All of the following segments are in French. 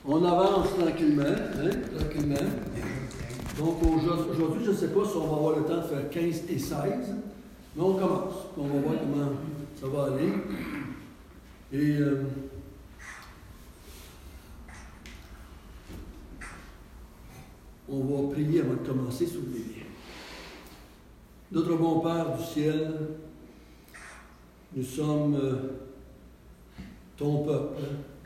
On avance tranquillement, hein, tranquillement. Donc aujourd'hui, je ne sais pas si on va avoir le temps de faire 15 et 16, mais on commence. On va voir comment ça va aller. Et on va prier avant de commencer, s'il vous plaît. Notre bon Père du ciel, nous sommes ton peuple.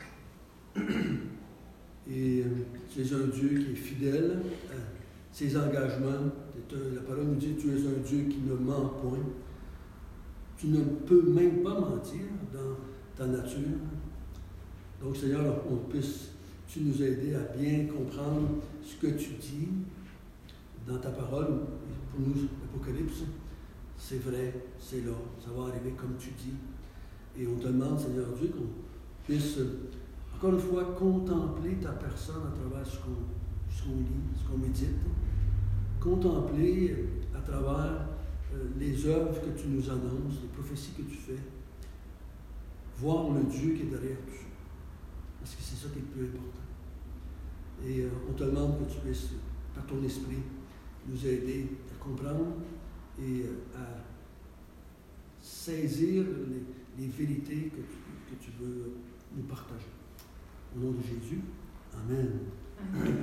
Et tu es un Dieu qui est fidèle à ses engagements. La parole nous dit que tu es un Dieu qui ne ment point. Tu ne peux même pas mentir dans ta nature. Donc, Seigneur, tu nous aider à bien comprendre ce que tu dis dans ta parole. Pour nous, l'Apocalypse, c'est vrai, c'est là, ça va arriver comme tu dis. Et on te demande, Seigneur Dieu, qu'on puisse encore une fois contempler ta personne à travers ce qu'on lit, ce qu'on médite. Contempler à travers les œuvres que tu nous annonces, les prophéties que tu fais. Voir le Dieu qui est derrière tout ça. Parce que c'est ça qui est le plus important. Et on te demande que tu puisses, par ton esprit, nous aider à comprendre et à saisir les vérités que tu veux nous partager. Au nom de Jésus, Amen. Amen.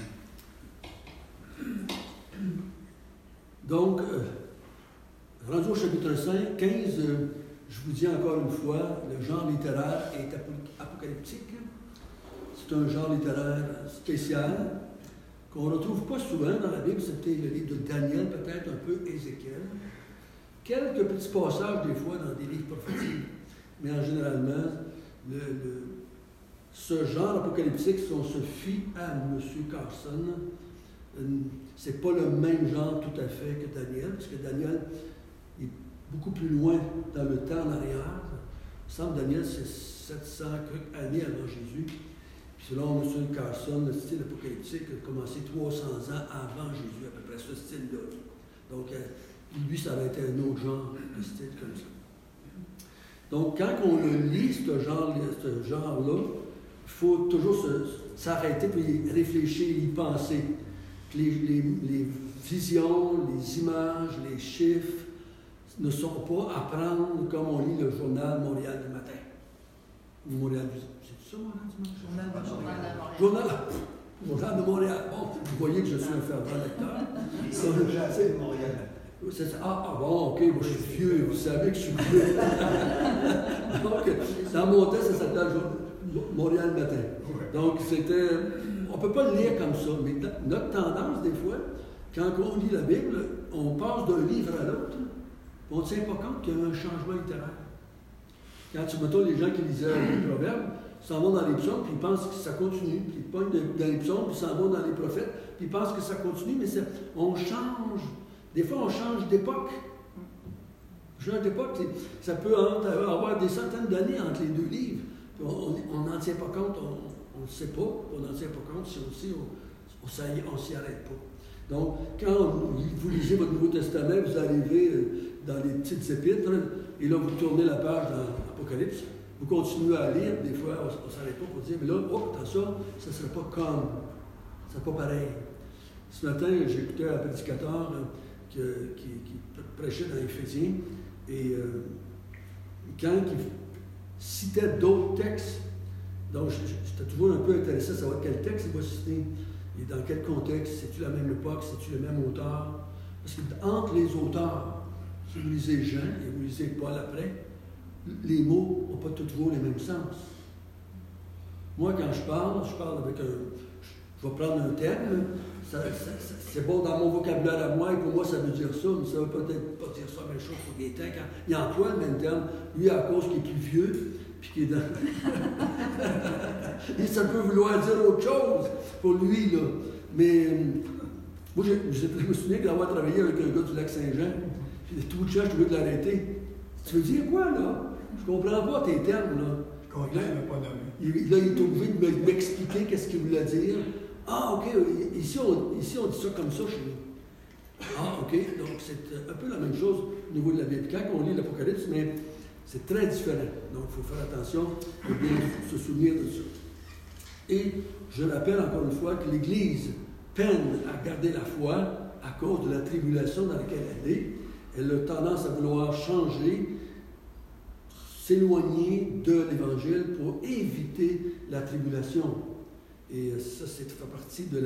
Donc, rendu au chapitre 5, 15, je vous dis encore une fois, le genre littéraire est apocalyptique. C'est un genre littéraire spécial qu'on ne retrouve pas souvent dans la Bible. C'était le livre de Daniel, peut-être un peu Ézéchiel. Quelques petits passages, des fois, dans des livres prophétiques. Mais en généralement, ce genre apocalyptique, si on se fie à M. Carson, c'est pas le même genre tout à fait que Daniel, parce que Daniel est beaucoup plus loin dans le temps en arrière. Il semble que Daniel, c'est 700 années avant Jésus. Puis selon M. Carson, le style apocalyptique a commencé 300 ans avant Jésus, à peu près ce style-là. Donc, lui, ça aurait été un autre genre de style comme ça. Donc, quand on le lit, ce genre-là, il faut toujours s'arrêter puis réfléchir, y penser. Les visions, les images, les chiffres ne sont pas à prendre comme on lit le journal Montréal du matin. Montréal du... C'est ça, Montréal du matin? Journal de Montréal. Bon, vous voyez que je suis un fervent lecteur. C'est Montréal. Bon, ok, moi je suis vieux, vous savez que je suis vieux. Donc, dans mon temps, ça s'appelait Montréal matin. Donc, c'était... On ne peut pas le lire comme ça, mais notre tendance, des fois, quand on lit la Bible, on passe d'un livre à l'autre, on ne tient pas compte qu'il y a un changement littéraire. Quand tu mettons les gens qui lisaient les proverbes, ils s'en vont dans les psaumes, puis ils pensent que ça continue, puis ils pognent dans les psaumes, puis ils s'en vont dans les prophètes, puis ils pensent que ça continue, mais on change. Des fois, on change d'époque. Ça peut avoir des centaines d'années entre les deux livres. On n'en tient pas compte, on ne sait pas, on n'en tient pas compte si aussi on s'y arrête pas. Donc, quand vous lisez votre Nouveau Testament, vous arrivez dans les petites épîtres, et là, vous tournez la page dans l'Apocalypse, vous continuez à lire, des fois, on ne s'arrête pas pour dire, mais là, dans ça ne serait pas comme, ça ne serait pas pareil. Ce matin, j'écoutais un prédicateur qui prêchait dans Éphésiens, et quand il citait d'autres textes, donc j'étais toujours un peu intéressé à savoir quel texte il va citer, et dans quel contexte, c'est-tu la même époque, c'est-tu le même auteur. Parce qu'entre les auteurs, si vous lisez Jean et vous lisez Paul après, les mots n'ont pas toujours les mêmes sens. Moi, quand je parle avec je vais prendre un terme, c'est bon dans mon vocabulaire à moi, et pour moi, ça veut dire ça, mais ça ne veut peut-être pas dire ça la même chose pour Gaétan. Quand il emploie le même terme, lui, à cause qu'il est plus vieux, puis qu'il est dans... et ça peut vouloir dire autre chose pour lui, là. Mais moi, je me souviens d'avoir travaillé avec un gars du Lac-Saint-Jean, puis tout le temps, je voulais l'arrêter. Tu veux dire quoi, là? Je comprends pas tes termes, là. Là, il est obligé de m'expliquer qu'est-ce qu'il voulait dire. Ah, OK, ici on dit ça comme ça chez nous. Ah, OK, donc c'est un peu la même chose au niveau de la Bible. Quand on lit l'Apocalypse, mais c'est très différent. Donc, il faut faire attention et bien se souvenir de ça. Et je rappelle encore une fois que l'Église peine à garder la foi à cause de la tribulation dans laquelle elle est. Elle a tendance à vouloir changer, s'éloigner de l'Évangile pour éviter la tribulation. Et ça, ça fait partie du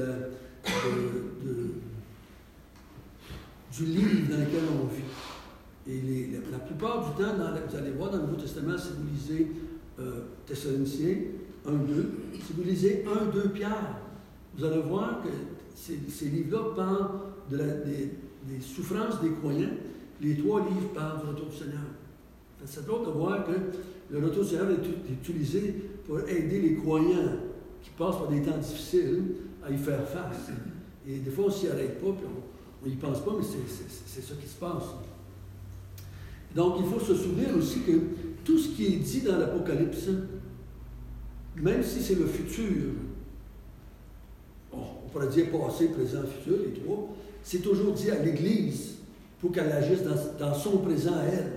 livre dans lequel on vit. Et la plupart du temps, vous allez voir dans le Nouveau Testament, si vous lisez Thessaloniciens 1-2, si vous lisez 1-2 Pierre, vous allez voir que ces livres-là parlent des souffrances des croyants. Les 3 livres parlent du retour du Seigneur. C'est drôle de voir que le retour du Seigneur est utilisé pour aider les croyants qui passent par des temps difficiles à y faire face. Et des fois, on ne s'y arrête pas, puis on n'y pense pas, mais c'est ça qui se passe. Donc, il faut se souvenir aussi que tout ce qui est dit dans l'Apocalypse, même si c'est le futur, on pourrait dire passé, présent, futur, les 3, c'est toujours dit à l'Église pour qu'elle agisse dans son présent à elle.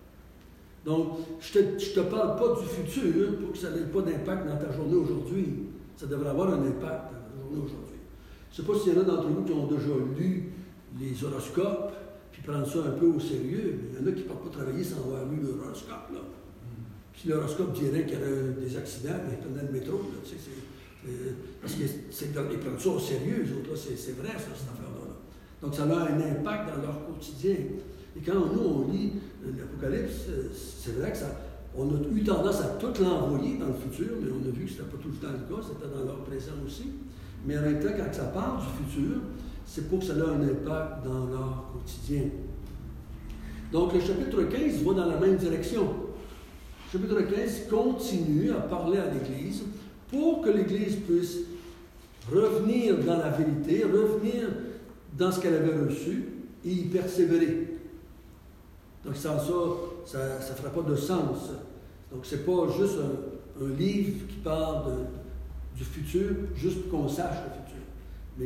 Donc, je ne te parle pas du futur pour que ça n'ait pas d'impact dans ta journée aujourd'hui. Ça devrait avoir un impact dans ta journée aujourd'hui. Je ne sais pas s'il y en a d'entre vous qui ont déjà lu les horoscopes, puis prendre ça un peu au sérieux, mais il y en a qui ne partent pas travailler sans avoir lu l'horoscope. Là. Puis l'horoscope dirait qu'il y aurait des accidents, mais ils prenaient le métro. Là, parce qu'ils prennent ça au sérieux, eux autres. Là, c'est vrai, ça, cette affaire-là. Donc, ça a un impact dans leur quotidien. Et quand nous, on lit l'Apocalypse, c'est vrai que on a eu tendance à tout l'envoyer dans le futur, mais on a vu que ce n'était pas tout le temps le cas, c'était dans leur présent aussi. Mais en même temps, quand ça parle du futur, c'est pour que ça ait un impact dans leur quotidien. Donc, le chapitre 15 va dans la même direction. Le chapitre 15 continue à parler à l'Église pour que l'Église puisse revenir dans la vérité, revenir dans ce qu'elle avait reçu et y persévérer. Donc, sans ça ne fera pas de sens. Donc, ce n'est pas juste un livre qui parle du futur, juste pour qu'on sache le futur, mais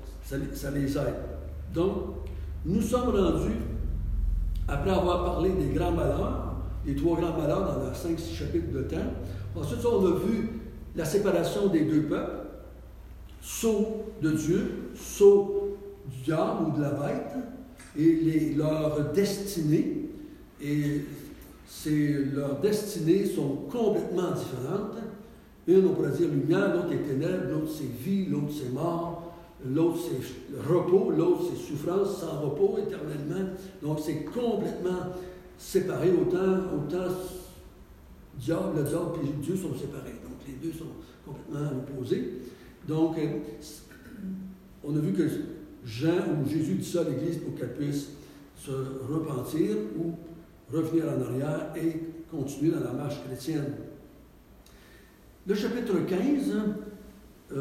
ça les aide. Donc, nous sommes rendus, après avoir parlé des grands malheurs, les 3 grands malheurs dans leurs 5-6 chapitres de temps. Ensuite, on a vu la séparation des 2 peuples, sceau de Dieu, sceau du diable ou de la bête, et leur destinée. Et leurs destinées sont complètement différentes. Une, on pourrait dire lumière, l'autre est ténèbres, l'autre c'est vie, l'autre c'est mort, l'autre c'est repos, l'autre c'est souffrance sans repos éternellement. Donc c'est complètement séparé. Autant le diable et Dieu sont séparés. Donc les deux sont complètement opposés. Donc on a vu que Jean ou Jésus dit ça à l'Église pour qu'elle puisse se repentir ou revenir en arrière et continuer dans la marche chrétienne. Le chapitre 15,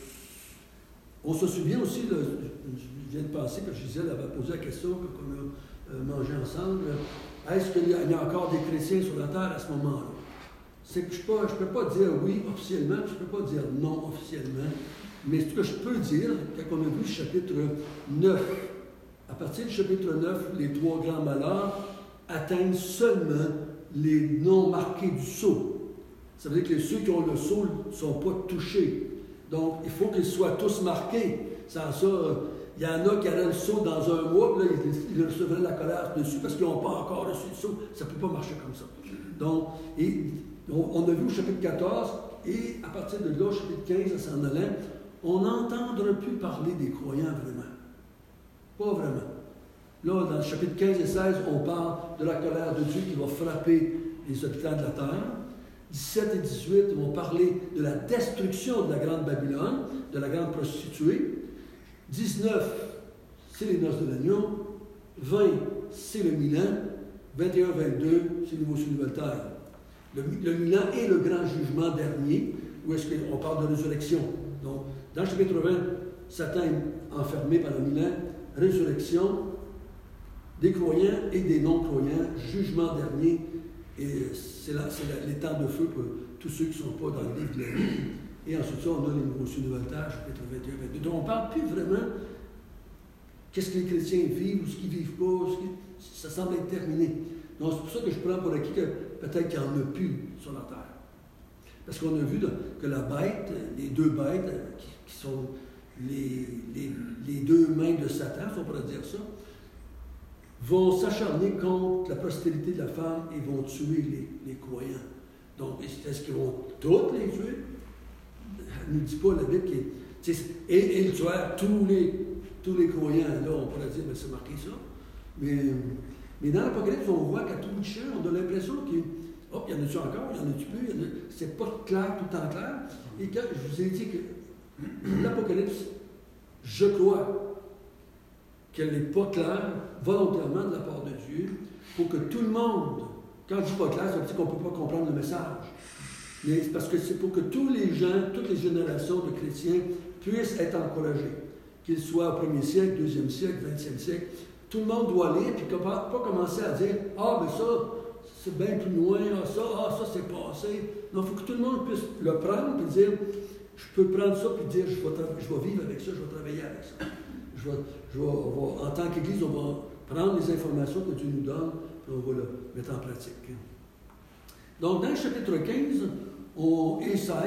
on se souvient aussi, je viens de penser que Gisèle avait posé la question qu'on a mangé ensemble, est-ce qu'il y a encore des chrétiens sur la terre à ce moment-là? C'est que je ne peux pas dire oui officiellement, je ne peux pas dire non officiellement, mais ce que je peux dire, quand on a vu le chapitre 9, à partir du chapitre 9, les 3 grands malheurs atteignent seulement les non marqués du sceau. Ça veut dire que ceux qui ont le sceau ne sont pas touchés. Donc, il faut qu'ils soient tous marqués. Sans ça, il y en a qui auraient le sceau dans un mois, puis là, ils recevraient la colère dessus parce qu'ils n'ont pas encore reçu le sceau. Ça ne peut pas marcher comme ça. Donc, on a vu au chapitre 14, et à partir de là, au chapitre 15, à s'en allant, on n'entendra plus parler des croyants vraiment. Pas vraiment. Là, dans le chapitre 15 et 16, on parle de la colère de Dieu qui va frapper les habitants de la terre. 17 et 18 vont parler de la destruction de la grande Babylone, de la grande prostituée. 19, c'est les noces de l'agneau. 20, c'est le Milan. 21, 22, c'est le nouveau ciel, nouvelle terre. Le Milan est le grand jugement dernier, où est-ce qu'on parle de résurrection. Donc, dans le chapitre 20, Satan est enfermé par le Milan, résurrection des croyants et des non-croyants, jugement dernier, et c'est les temps de feu pour tous ceux qui ne sont pas dans le livre de la vie. Et ensuite, ça, on a les nouveaux cieux, nouvelle terre, chapitre 21, 22. Donc, on ne parle plus vraiment qu'est-ce que les chrétiens vivent ou ce qu'ils ne vivent pas, ça semble être terminé. Donc, c'est pour ça que je prends pour acquis que peut-être qu'il n'y en a plus sur la terre. Parce qu'on a vu que la bête, les deux bêtes, qui sont les deux mains de Satan, si on pourrait dire ça, vont s'acharner contre la postérité de la femme et vont tuer les croyants. Donc, est-ce qu'ils vont toutes les tuer? Elle ne nous dit pas la Bible qui est. Et ils tuèrent tous les croyants. Là, on pourrait dire, mais c'est marqué ça. Mais dans l'Apocalypse, on voit qu'à tout bout de champ, on a l'impression qu'il y en a-tu encore, il y en a-tu plus, c'est pas clair, tout le temps clair. Et quand je vous ai dit que l'Apocalypse, je crois qu'elle n'est pas claire volontairement de la part de Dieu pour que tout le monde, quand je dis pas clair, ça veut dire qu'on ne peut pas comprendre le message. Mais c'est parce que c'est pour que tous les gens, toutes les générations de chrétiens puissent être encouragés. Qu'ils soient au 1er siècle, 2e siècle, 20e siècle. Tout le monde doit lire, puis pas commencer à dire « Ah, mais ça, c'est bien plus loin, ça c'est passé. » Non, il faut que tout le monde puisse le prendre et dire « Je peux prendre ça et dire je vais vivre avec ça, je vais travailler avec ça. En tant qu'Église, on va prendre les informations que Dieu nous donne et on va le mettre en pratique. » Donc, dans le chapitre 15 et 16,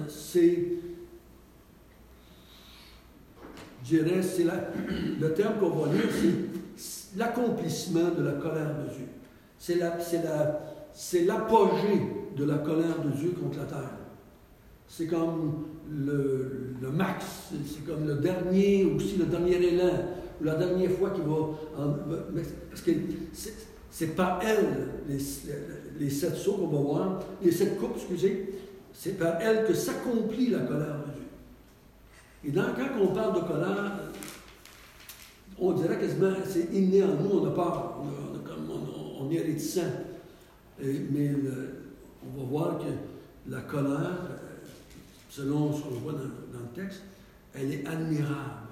c'est le terme qu'on va lire, c'est l'accomplissement de la colère de Dieu. C'est l'apogée de la colère de Dieu contre la terre. C'est comme le max, c'est comme le dernier élan, ou la dernière fois qu'il va. Parce que c'est par elle, les 7 sceaux qu'on va voir, les 7 coupes, excusez, c'est par elle que s'accomplit la colère de Dieu. Et quand on parle de colère, on dirait quasiment c'est inné en nous, on a peur, on est réticent. Mais on va voir que la colère, selon ce qu'on voit dans le texte, elle est admirable.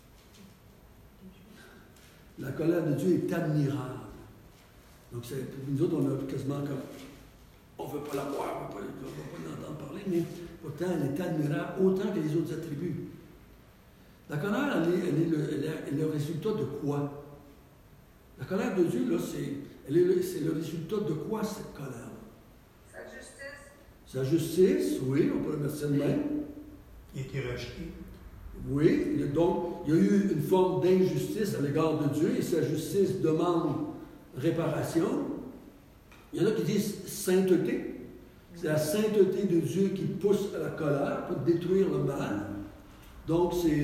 La colère de Dieu est admirable. Donc, pour nous autres, on a quasiment comme. On ne veut pas la voir, on ne veut pas l'entendre parler, mais pourtant, elle est admirable autant que les autres attributs. La colère, elle est le résultat de quoi? La colère de Dieu, là, c'est le résultat de quoi, cette colère? Sa justice. Sa justice, oui, on peut le mettre ça de même. Il a été racheté. Oui, donc, il y a eu une forme d'injustice à l'égard de Dieu, et sa justice demande réparation. Il y en a qui disent sainteté. C'est la sainteté de Dieu qui pousse à la colère pour détruire le mal. Donc, c'est.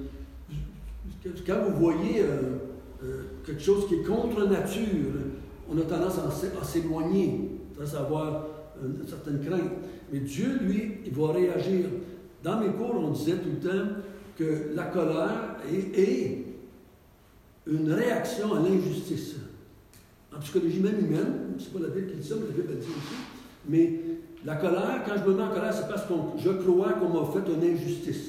Quand vous voyez quelque chose qui est contre nature, on a tendance à s'éloigner, à avoir une certaine crainte. Mais Dieu, lui, il va réagir. Dans mes cours, on disait tout le temps que la colère est une réaction à l'injustice. En psychologie même humaine, c'est pas la Bible qui dit ça, mais la Bible elle dit aussi. Mais la colère, quand je me mets en colère, c'est parce que je crois qu'on m'a fait une injustice.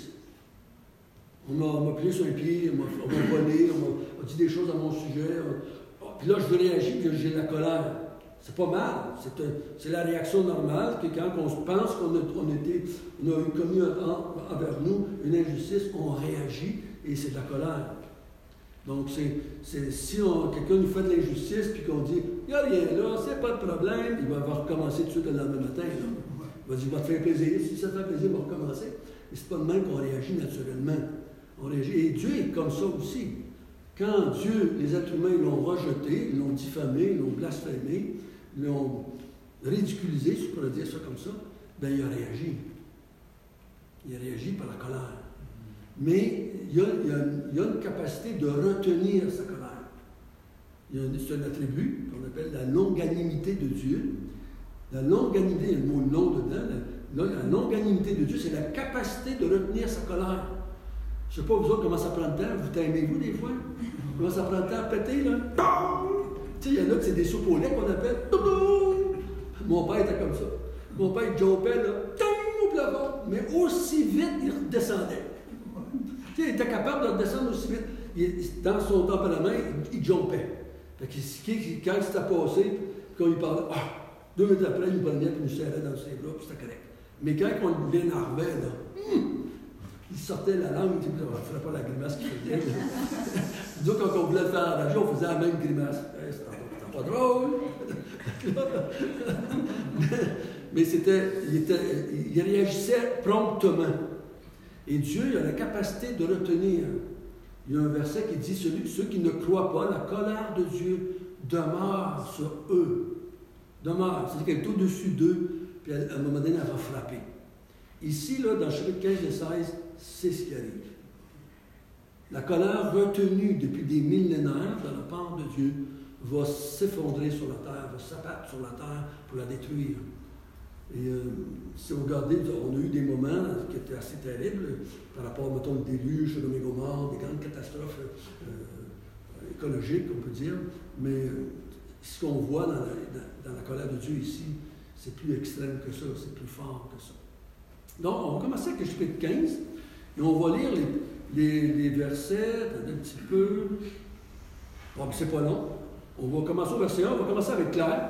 On m'a plié sur un pied, on m'a volé, on m'a dit des choses à mon sujet. Puis là, je réagis que j'ai de la colère. C'est pas mal. C'est la réaction normale que quand on pense qu'on a commis envers nous une injustice, on réagit et c'est de la colère. Donc, si quelqu'un nous fait de l'injustice puis qu'on dit « Il n'y a rien là, c'est pas de problème », il va recommencer tout de suite le lendemain matin. Là. Il va dire « Va te faire plaisir. Si ça te fait plaisir, il va recommencer. » Mais c'est pas de même qu'on réagit naturellement. On réagit. Et Dieu est comme ça aussi. Quand Dieu, les êtres humains l'ont rejeté, l'ont diffamé, l'ont blasphémé, l'ont ridiculisé, si on pourrait dire ça comme ça, bien, il a réagi. Il a réagi par la colère. Mais il y a une capacité de retenir sa colère. C'est un attribut qu'on appelle la longanimité de Dieu. La longanimité, il y a le mot long dedans. La longanimité de Dieu, c'est la capacité de retenir sa colère. Je ne sais pas, vous autres, comment ça prend le temps. Vous t'aimez-vous des fois? Comment ça prend le temps à péter, là? Tu sais, il y en a que c'est des soupes au lait qu'on appelle. Mon père était comme ça. Mon père, il jumpait, là, au plafond, mais aussi vite, il redescendait. Tu sais, il était capable de redescendre aussi vite. Dans son tempérament, il jumpait. Fait que quand c'était passé, quand il parlait, 2 minutes après, il me prenait et il me serrait dans ses bras, puis c'était correct. Mais quand on l'énervait, là, il sortait la langue, il disait, on ne ferait pas la grimace qu'il faisait. Nous, quand on voulait le faire enrager, on faisait la même grimace. C'était pas drôle. mais il réagissait promptement. Et Dieu a la capacité de retenir. Il y a un verset qui dit, ceux qui ne croient pas, la colère de Dieu demeure sur eux. Demeure, c'est-à-dire qu'elle est au-dessus d'eux, puis à un moment donné, elle va frapper. Ici, là, dans le chapitre 15 et 16, c'est ce qui arrive. La colère retenue depuis des millénaires de la part de Dieu va s'effondrer sur la terre, va s'abattre sur la terre pour la détruire. Et si vous regardez, on a eu des moments qui étaient assez terribles par rapport, mettons, au déluge, Sodome et Gomorrhe, des grandes catastrophes écologiques, on peut dire, mais ce qu'on voit dans la colère de Dieu ici, c'est plus extrême que ça, c'est plus fort que ça. Donc, on va commencer avec le chapitre 15, et on va lire les versets, un petit peu. Bon, c'est pas long. On va commencer au verset 1, on va commencer avec Claire.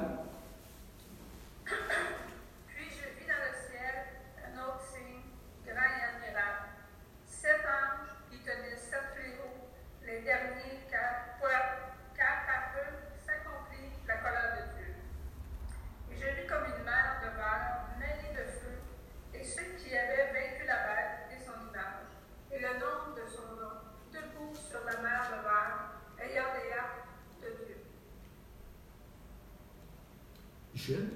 Puis je vis dans le ciel un autre signe, grand et admirable. 7 anges qui tenaient 7 fléaux, les derniers, car par eux s'accomplit la colère de Dieu. Et je vis comme une mer de verre mêlée de feu, et ceux qui avaient vaincu la bête et son image, et le nom de son nom, debout sur la mer de verre, ayant des harpes de Dieu. Michel.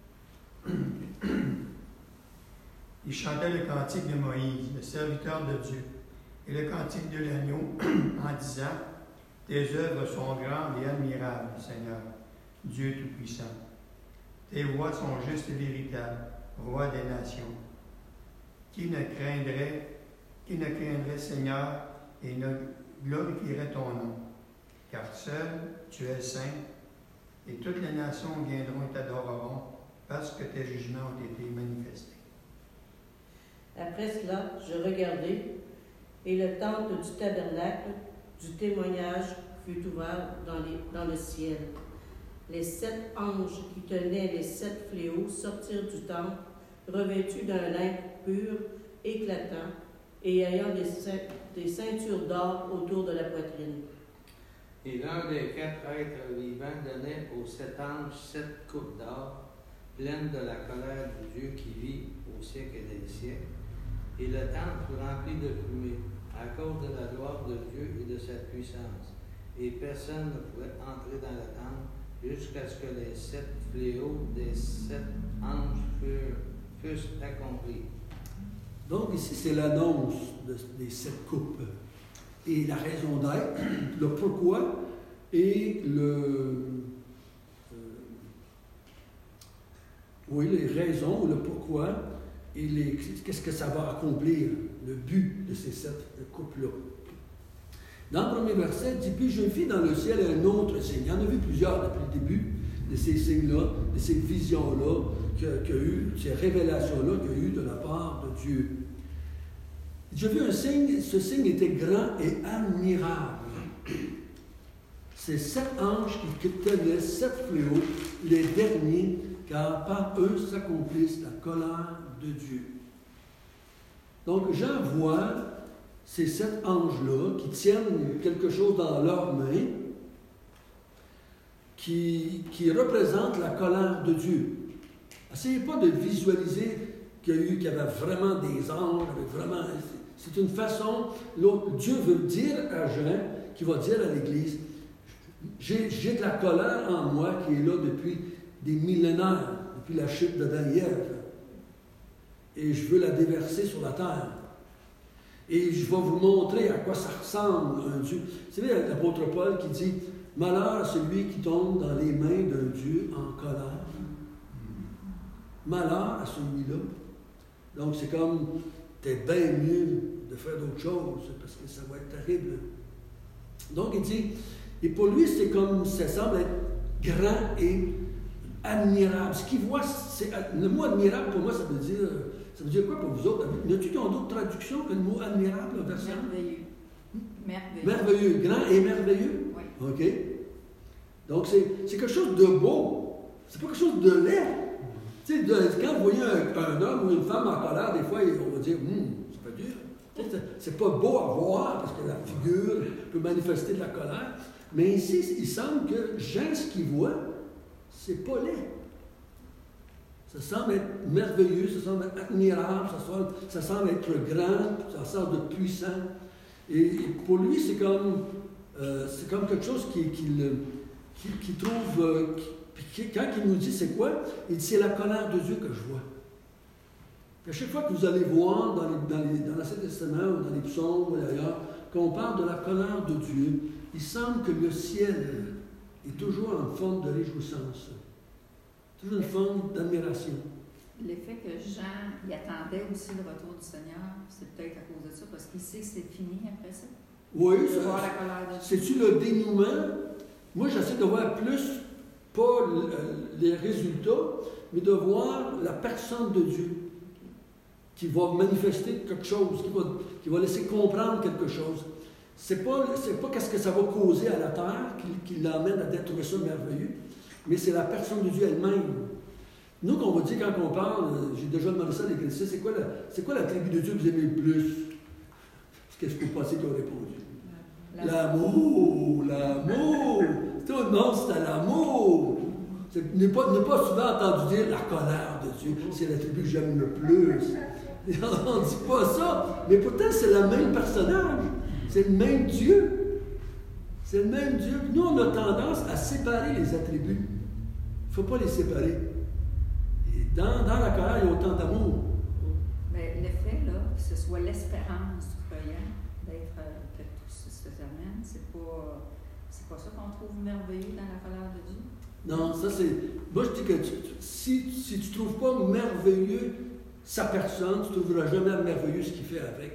Il chantait le cantique de Moïse, le serviteur de Dieu, et le cantique de l'agneau, en disant, « Tes œuvres sont grandes et admirables, Seigneur, Dieu Tout-Puissant. Tes voies sont justes et véritables, Roi des nations. Qui ne craindrait, Seigneur, et ne glorifierait ton nom? Car seul tu es saint, et toutes les nations viendront et t'adoreront, parce que tes jugements ont été manifestés. » Après cela, je regardai, et le temple du tabernacle du témoignage fut ouvert dans le ciel. Les 7 anges qui tenaient les 7 fléaux sortirent du temple, revêtus d'un lin pur, éclatant, et ayant des ceintures d'or autour de la poitrine. Et l'un des 4 êtres vivants donnait aux 7 anges 7 coupes d'or, pleines de la colère de Dieu qui vit au siècle des siècles. Et le temple fut rempli de fumée, à cause de la gloire de Dieu et de sa puissance. Et personne ne pouvait entrer dans le temple jusqu'à ce que les 7 fléaux des 7 anges fussent accomplis. Donc ici, c'est l'annonce des 7 coupes. Et la raison d'être, le pourquoi et les raisons, le pourquoi et qu'est-ce que ça va accomplir, le but de ces 7 coupes-là. Dans le premier verset, il dit, « Puis je vis dans le ciel un autre signe. » Il y en a vu plusieurs depuis le début de ces signes-là, de ces visions-là, qu'il y a eu, ces révélations-là qu'il y a eu de la part de Dieu. J'ai vu un signe, ce signe était grand et admirable. C'est 7 anges qui tenaient 7 fléaux, les derniers, car par eux s'accomplisse la colère de Dieu. Donc Jean voit ces 7 anges-là qui tiennent quelque chose dans leurs mains, qui représente la colère de Dieu. Essayez pas de visualiser qu'il y avait vraiment des anges, c'est une façon, Dieu veut dire à Jean, qui va dire à l'Église, j'ai de la colère en moi qui est là depuis des millénaires, depuis la chute d'Adam et Ève, et je veux la déverser sur la terre. Et je vais vous montrer à quoi ça ressemble un Dieu. Vous savez, l'apôtre Paul qui dit, « Malheur à celui qui tombe dans les mains d'un Dieu en colère. » Malheur à celui-là. Donc c'est comme, t'es bien mieux de faire d'autres choses, parce que ça va être terrible. Donc il dit, et pour lui, c'est comme, ça semble être grand et admirable. Ce qu'il voit, le mot admirable, pour moi, ça veut dire quoi pour vous autres? Y a-t-il d'autres traductions que le mot admirable, verset? Merveilleux. Merveilleux. Merveilleux, grand et merveilleux? Oui. OK. Donc, c'est quelque chose de beau. C'est pas quelque chose de laid. Tu sais, quand vous voyez un homme ou une femme en colère, des fois, on va dire, ça fait dur. C'est pas beau à voir, parce que la figure peut manifester de la colère. Mais ici, il semble que Jean, ce qu'il voit, c'est pas laid. Ça semble être merveilleux, ça semble être admirable, ça semble être grand, ça semble être puissant. Et pour lui, c'est comme quelque chose qu'il trouve... quand il nous dit c'est quoi, il dit c'est la colère de Dieu que je vois. Puis à chaque fois que vous allez voir dans l'Ancien Testament ou dans les psaumes ou ailleurs, quand on parle de la colère de Dieu, il semble que le ciel est toujours en forme de réjouissance. Toujours une forme d'admiration. L'effet que Jean y attendait aussi le retour du Seigneur, c'est peut-être à cause de ça, parce qu'il sait que c'est fini après ça. Oui, voir la colère de Dieu. c'est-tu le dénouement? Moi, j'essaie de voir plus, pas les résultats, mais de voir la personne de Dieu qui va manifester quelque chose, qui va laisser comprendre quelque chose. C'est pas qu'est-ce que ça va causer à la terre qui l'amène à trouver ça merveilleux, mais c'est la personne de Dieu elle-même. Nous, qu'on va dire quand on parle, j'ai déjà demandé ça à l'Église, c'est quoi l'attribut de Dieu que vous aimez le plus? Qu'est-ce que vous pensez qu'ils ont répondu? L'amour! Tout le monde, c'est à l'amour! N'est pas souvent entendu dire la colère de Dieu, c'est l'attribut que j'aime le plus. On ne dit pas ça, mais pourtant c'est le même personnage, c'est le même Dieu. C'est le même Dieu. Nous, on a tendance à séparer les attributs. Il ne faut pas les séparer. Et dans la colère, il y a autant d'amour. Mais le fait, là, que ce soit l'espérance du croyant, d'être que tout se termine, c'est pas ça qu'on trouve merveilleux dans la colère de Dieu? Non, ça c'est... Moi, je dis que si tu ne trouves pas merveilleux sa personne, tu ne trouveras jamais merveilleux ce qu'il fait avec.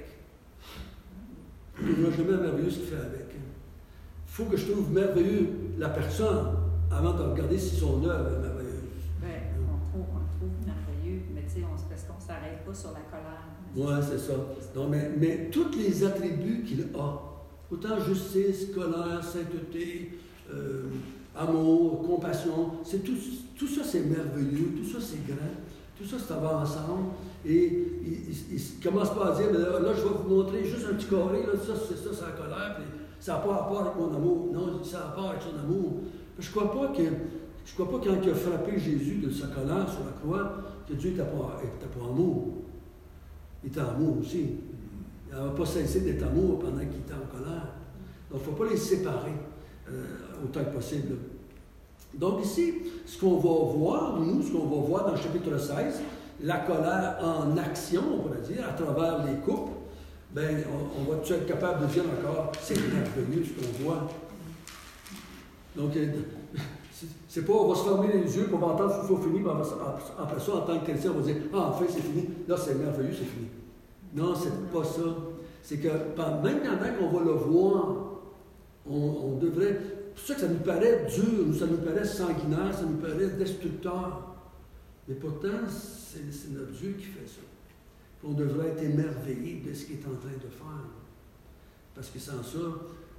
Tu ne trouveras jamais merveilleux ce qu'il fait avec. Il faut que je trouve merveilleux la personne avant de regarder si son œuvre est merveilleuse. Bien, on le trouve merveilleux, mais tu sais, parce qu'on ne s'arrête pas sur la colère. Oui, c'est ça. Non, mais tous les attributs qu'il a, autant justice, colère, sainteté, amour, compassion, tout ça c'est merveilleux, tout ça c'est grand, tout ça ça va ensemble. Et il commence pas à dire, mais là je vais vous montrer juste un petit carré, là, ça c'est la colère, puis ça n'a pas rapport avec mon amour. Non, ça a rapport avec son amour. Je ne crois pas quand il a frappé Jésus de sa colère sur la croix, que Dieu n'était pas amour. Il était amour aussi. Il n'avait pas cessé d'être amour pendant qu'il était en colère. Donc, il ne faut pas les séparer autant que possible. Donc, ici, ce qu'on va voir dans le chapitre 16, la colère en action, on pourrait dire, à travers les couples, bien, on va être capable de dire encore, c'est merveilleux ce qu'on voit. Donc, c'est pas on va se fermer les yeux pour entendre ce qu'il faut finir, après ça, en tant que chrétien, on va dire, ah, enfin, c'est fini, là, c'est merveilleux, c'est fini. Non, c'est pas ça. C'est que, même pendant qu'on va le voir, on devrait. C'est pour ça que ça nous paraît dur, ça nous paraît sanguinaire, ça nous paraît destructeur. Mais pourtant, c'est notre Dieu qui fait ça. Puis on devrait être émerveillé de ce qu'il est en train de faire. Parce que sans ça,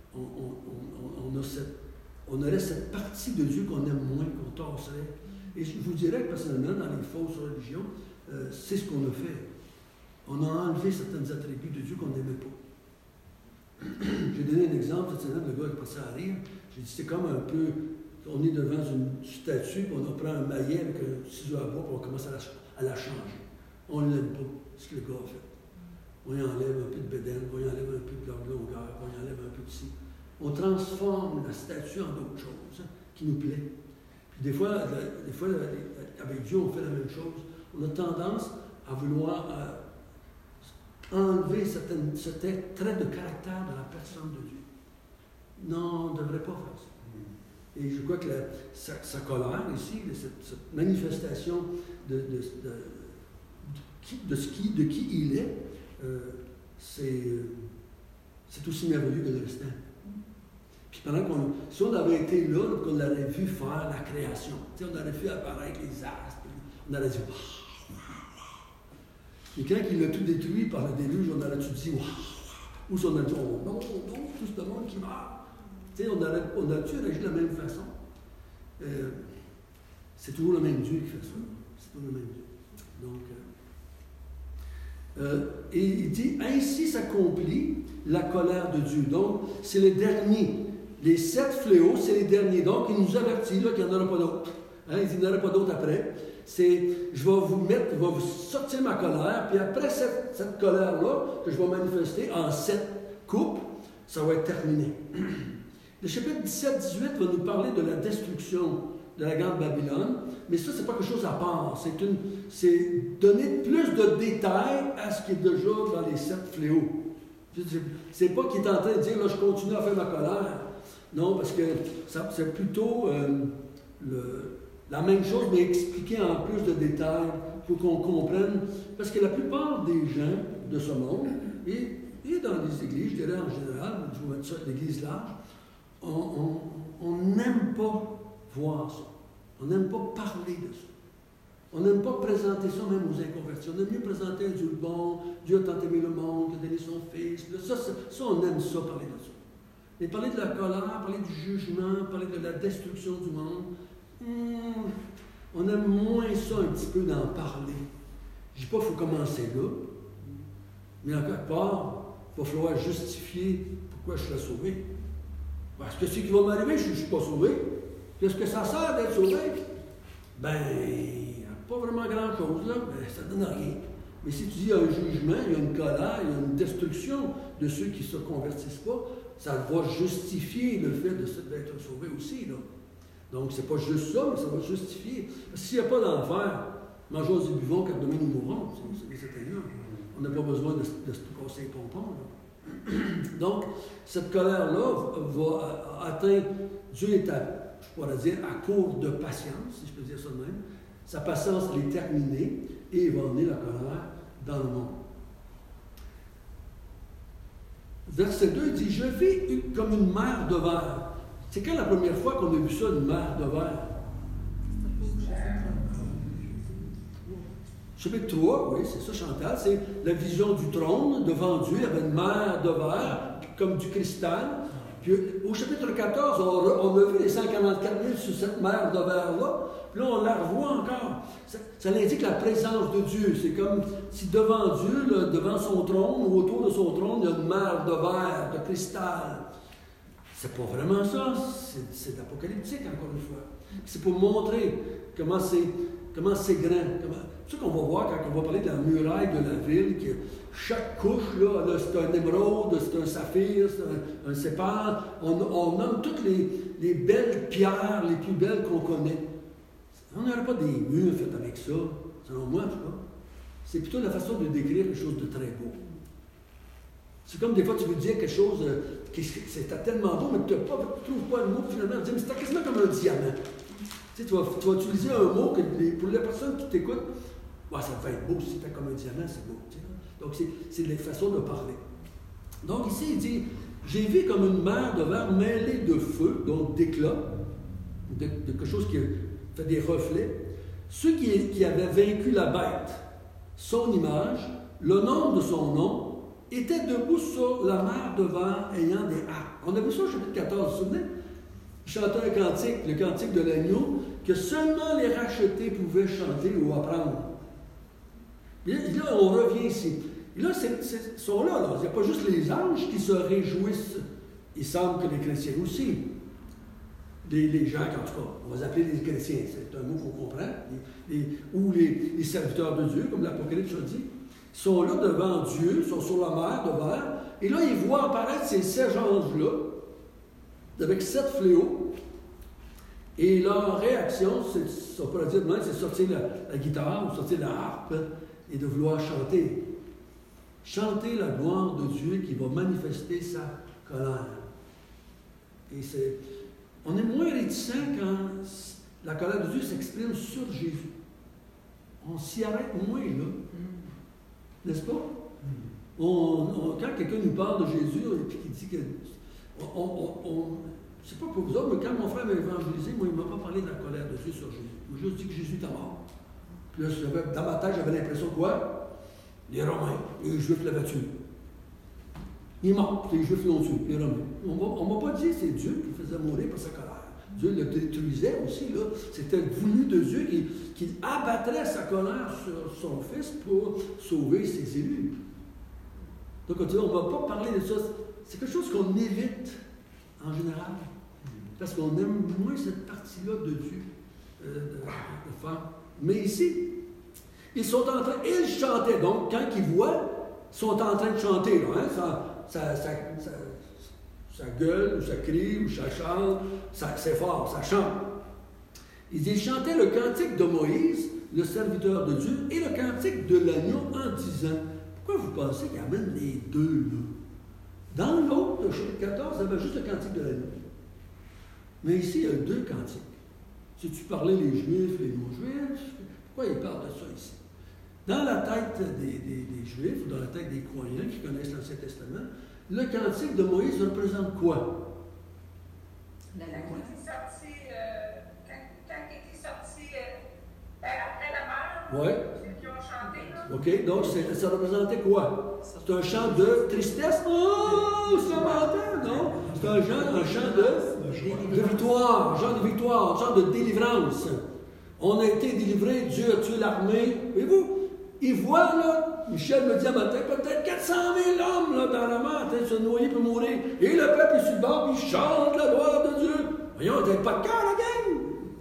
on aurait cette partie de Dieu qu'on aime moins, qu'on tasserait. Et je vous dirais que personnellement, dans les fausses religions, c'est ce qu'on a fait. On a enlevé certains attributs de Dieu qu'on n'aimait pas. J'ai donné un exemple cette semaine, le gars qui passait à rire. J'ai dit, c'est comme un peu, on est devant une statue, puis on prend un maillet avec un ciseau à bois, puis on commence à la changer. On ne l'aime pas, ce que le gars a fait. On y enlève un peu de bédaine, on y enlève un peu de longueur, on y enlève un peu de ci. On transforme la statue en d'autres choses qui nous plaît. Puis des fois, avec Dieu, on fait la même chose. On a tendance à vouloir enlever certains traits de caractère de la personne de Dieu. Non, on ne devrait pas faire ça. Et je crois que sa colère ici, cette manifestation de qui il est, c'est aussi merveilleux que le restant. Puis pendant si on avait été là, qu'on l'aurait vu faire la création, on aurait vu apparaître les astres, on aurait dit et quand il a tout détruit par le déluge, on aurait tout dit ou si on a dit oh non, tout ce monde qui meurt. On a-tu réagi de la même façon? C'est toujours le même Dieu qui fait ça. C'est toujours le même Dieu. Donc, et il dit, ainsi s'accomplit la colère de Dieu. Donc, c'est les derniers. Les 7 fléaux, c'est les derniers. Donc, il nous avertit là, qu'il n'y en aura pas d'autres. Il dit, il n'y en aura pas d'autres après. je vais vous sortir ma colère, puis après cette colère-là, que je vais manifester en 7 coupes, ça va être terminé. Le chapitre 17-18 va nous parler de la destruction de la grande Babylone, mais ça, c'est pas quelque chose à part. C'est donner plus de détails à ce qui est déjà dans les 7 fléaux. C'est pas qu'il est en train de dire, là, je continue à faire ma colère. Non, parce que c'est plutôt la même chose, mais expliqué en plus de détails pour qu'on comprenne. Parce que la plupart des gens de ce monde, et dans les églises, je dirais en général, je vais mettre ça l'église large, on n'aime pas voir ça. On n'aime pas parler de ça. On n'aime pas présenter ça même aux inconvertis. On aime mieux présenter un Dieu bon, Dieu a tant aimé le monde, qui a donné son Fils. Ça, on aime ça, parler de ça. Mais parler de la colère, parler du jugement, parler de la destruction du monde, on aime moins ça un petit peu d'en parler. Je ne dis pas qu'il faut commencer là, mais en quelque part, il va falloir justifier pourquoi je suis sauvé. Parce que ce qui va m'arriver, je ne suis pas sauvé. Qu'est-ce que ça sert d'être sauvé? Ben, il n'y a pas vraiment grand-chose là, ben, ça ne donne rien. Mais si tu dis qu'il y a un jugement, il y a une colère, il y a une destruction de ceux qui ne se convertissent pas, ça va justifier le fait d'être sauvé aussi. Là. Donc, c'est pas juste ça, mais ça va justifier. S'il n'y a pas d'enfer, mangeons et buvons, car demain nous mourrons. C'est certain. On n'a pas besoin de se casser les pompons. Là. Donc, cette colère-là va atteindre, Dieu est je pourrais dire, à court de patience, si je peux dire ça de même. Sa patience, elle est terminée et il va emmener la colère dans le monde. Verset 2 dit, « Je vis comme une mer de verre. » C'est quand la première fois qu'on a vu ça, une mer de verre? Chapitre 3, oui, c'est ça, Chantal, c'est la vision du trône devant Dieu. Il y avait une mer de verre, comme du cristal. Puis au chapitre 14, on a vu les 144 000 sur cette mer de verre-là. Puis là, on la revoit encore. Ça indique la présence de Dieu. C'est comme si devant Dieu, là, devant son trône, ou autour de son trône, il y a une mer de verre, de cristal. C'est pas vraiment ça. C'est apocalyptique, encore une fois. C'est pour montrer comment c'est grand. C'est ça qu'on va voir quand on va parler de la muraille de la ville, que chaque couche, là, c'est un émeraude, c'est un saphir, c'est un sépare. On nomme toutes les belles pierres, les plus belles qu'on connaît. On n'aurait pas des murs faits avec ça, selon moi, en tout cas. C'est plutôt la façon de décrire quelque chose de très beau. C'est comme des fois, tu veux dire quelque chose qui c'est tellement beau, mais tu ne trouves pas le mot, finalement, tu dis, mais c'est quasiment comme un diamant. Tu sais, tu vas utiliser un mot que pour les personnes qui t'écoutent, bah, ça va être beau, si c'était comme un diamant, c'est beau. Tu sais. Donc, c'est les façons de parler. Donc, ici, il dit, j'ai vu comme une mer de verre mêlée de feu, donc d'éclat, de quelque chose qui fait des reflets. Ceux qui avaient vaincu la bête, son image, le nom de son nom, étaient debout sur la mer de verre ayant des harpes. On a vu ça au chapitre 14, vous vous souvenez? Chanter un cantique, le cantique de l'agneau, que seulement les rachetés pouvaient chanter ou apprendre. Et là, on revient ici. Et là, ils sont là. Il n'y a pas juste les anges qui se réjouissent. Il semble que les chrétiens aussi. Les gens, en tout cas, on va les appeler les chrétiens, c'est un mot qu'on comprend, ou les serviteurs de Dieu, comme l'Apocalypse a dit, ils sont là devant Dieu, ils sont sur la mer de verre, et là, ils voient apparaître ces 7 anges-là, avec 7 fléaux, et leur réaction, on pourrait dire, c'est sortir la guitare, ou sortir la harpe, et de vouloir chanter. Chanter la gloire de Dieu qui va manifester sa colère. Et on est moins réticent quand la colère de Dieu s'exprime sur Jésus. On s'y arrête moins là. N'est-ce pas? Quand quelqu'un nous parle de Jésus et qu'il dit que... je ne sais pas pour vous autres, mais quand mon frère m'a évangélisé, moi, il ne m'a pas parlé de la colère de Dieu sur Jésus. Il m'a juste dit que Jésus était mort. Puis là, dans ma tête, j'avais l'impression quoi? Les Romains, les Juifs l'avaient tué. Il est mort, les Juifs l'ont tué, les Romains. On ne m'a pas dit que c'est Dieu qui faisait mourir par sa colère. Dieu le détruisait aussi, là. C'était voulu de Dieu qu'il abattrait sa colère sur son Fils pour sauver ses élus. Donc, on ne va pas parler de ça. C'est quelque chose qu'on évite en général, parce qu'on aime moins cette partie-là de Dieu, de faire Mais ici, ils chantaient. Donc, quand ils voient, ils sont en train de chanter. Là, hein? Ça gueule, ou ça crie, ou ça chante. C'est fort, ça chante. Ils chantaient le cantique de Moïse, le serviteur de Dieu, et le cantique de l'agneau en disant, pourquoi vous pensez qu'ils amènent les deux, là? Dans l'autre, le chapitre 14, il y avait juste le cantique de l'agneau. Mais ici, il y a deux cantiques. Si tu parlais les Juifs, les non-Juifs, pourquoi ils parlent de ça ici? Dans la tête des Juifs, ou dans la tête des croyants qui connaissent l'Ancien Testament, le cantique de Moïse représente quoi? Quand il est sorti après la mort, ouais. Ils ont chanté, là. OK, donc ça représentait quoi? C'est un chant de tristesse? Oh, c'est lamentable, non? C'est un chant de victoire, un chant de victoire, un chant de délivrance. On a été délivrés, Dieu a tué l'armée. Voyez-vous, ils voient, là, Michel me dit à matin, peut-être 400 000 hommes là, dans la mer, en train de se noyer pour mourir. Et le peuple est sur le bord, puis il chante la gloire de Dieu. Voyons, vous n'avez pas de cœur, la gang.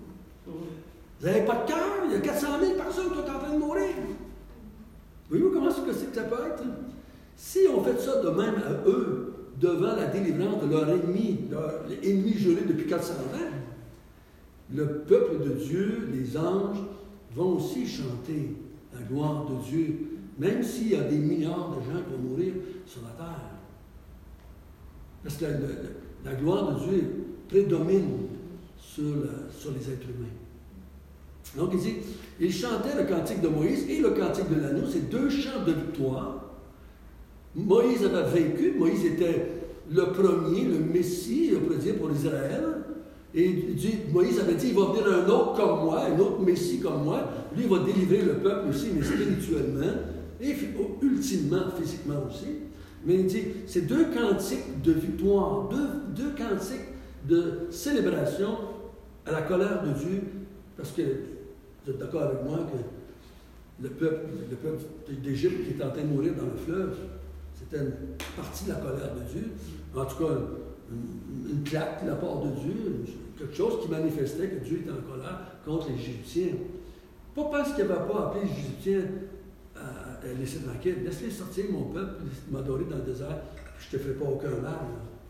Vous n'avez pas de cœur, il y a 400 000 personnes qui sont en train de mourir. Voyez-vous comment c'est que ça peut être? Si on fait ça de même à eux, devant la délivrance de leur ennemi gelé depuis 400 ans, le peuple de Dieu, les anges, vont aussi chanter la gloire de Dieu, même s'il y a des milliards de gens qui vont mourir sur la terre. Parce que la gloire de Dieu prédomine sur les êtres humains. Donc, il dit, il chantait le cantique de Moïse et le cantique de l'agneau, c'est deux chants de victoire. Moïse avait vaincu, Moïse était le premier, le Messie, on pourrait dire, pour Israël. Et Moïse avait dit, il va venir un autre comme moi, un autre Messie comme moi. Lui, il va délivrer le peuple aussi, mais spirituellement, et ultimement, physiquement aussi. Mais il dit, c'est deux cantiques de victoire, deux cantiques de célébration à la colère de Dieu, parce que vous êtes d'accord avec moi que le peuple d'Égypte qui est en train de mourir dans le fleuve, c'était une partie de la colère de Dieu. En tout cas, une claque de la part de Dieu, quelque chose qui manifestait que Dieu était en colère contre les Égyptiens. Pas parce qu'il n'avait pas appelé les Égyptiens à laisser tranquille. Laisse-les sortir, mon peuple, m'adorer dans le désert, je ne te ferai pas aucun mal.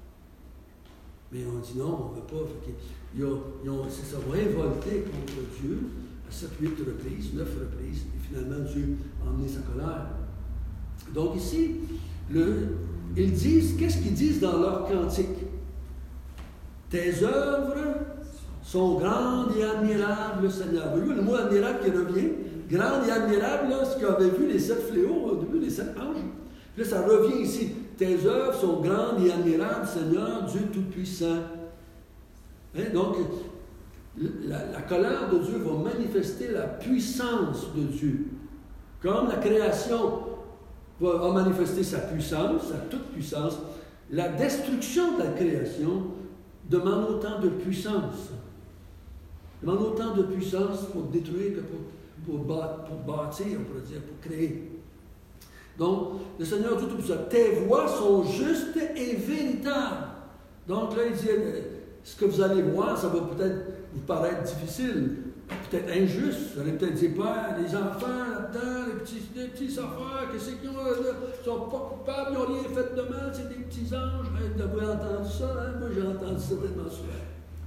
Mais on dit non, on ne veut pas. Ils ont révolté contre Dieu à 7, 8 reprises, 9 reprises, et finalement Dieu a emmené sa colère. Donc ici, ils disent, qu'est-ce qu'ils disent dans leur cantique? Tes œuvres sont grandes et admirables, Seigneur. Vous voyez le mot admirable qui revient? Grande et admirable, là, ce qu'avaient vu les 7 fléaux au début, les 7 anges. Puis là, ça revient ici. Tes œuvres sont grandes et admirables, Seigneur, Dieu Tout-Puissant. Hein? Donc, la colère de Dieu va manifester la puissance de Dieu. Comme la création va manifester sa puissance, sa toute-puissance, la destruction de la création demande autant de puissance. Demande autant de puissance pour détruire que pour bâtir, on pourrait dire, pour créer. Donc, le Seigneur dit tout ça. Tes voies sont justes et véritables. Donc là, il dit, ce que vous allez voir, ça va peut-être vous paraître difficile, peut-être injuste. Vous allez peut-être dire, Père, les enfants là-dedans, les petits affaires, qu'est-ce qu'ils ont là? Ils ne sont pas coupables, ils n'ont rien fait de mal, c'est des petits anges. Vous avez entendu ça, hein? Moi, j'ai entendu ça tellement souvent.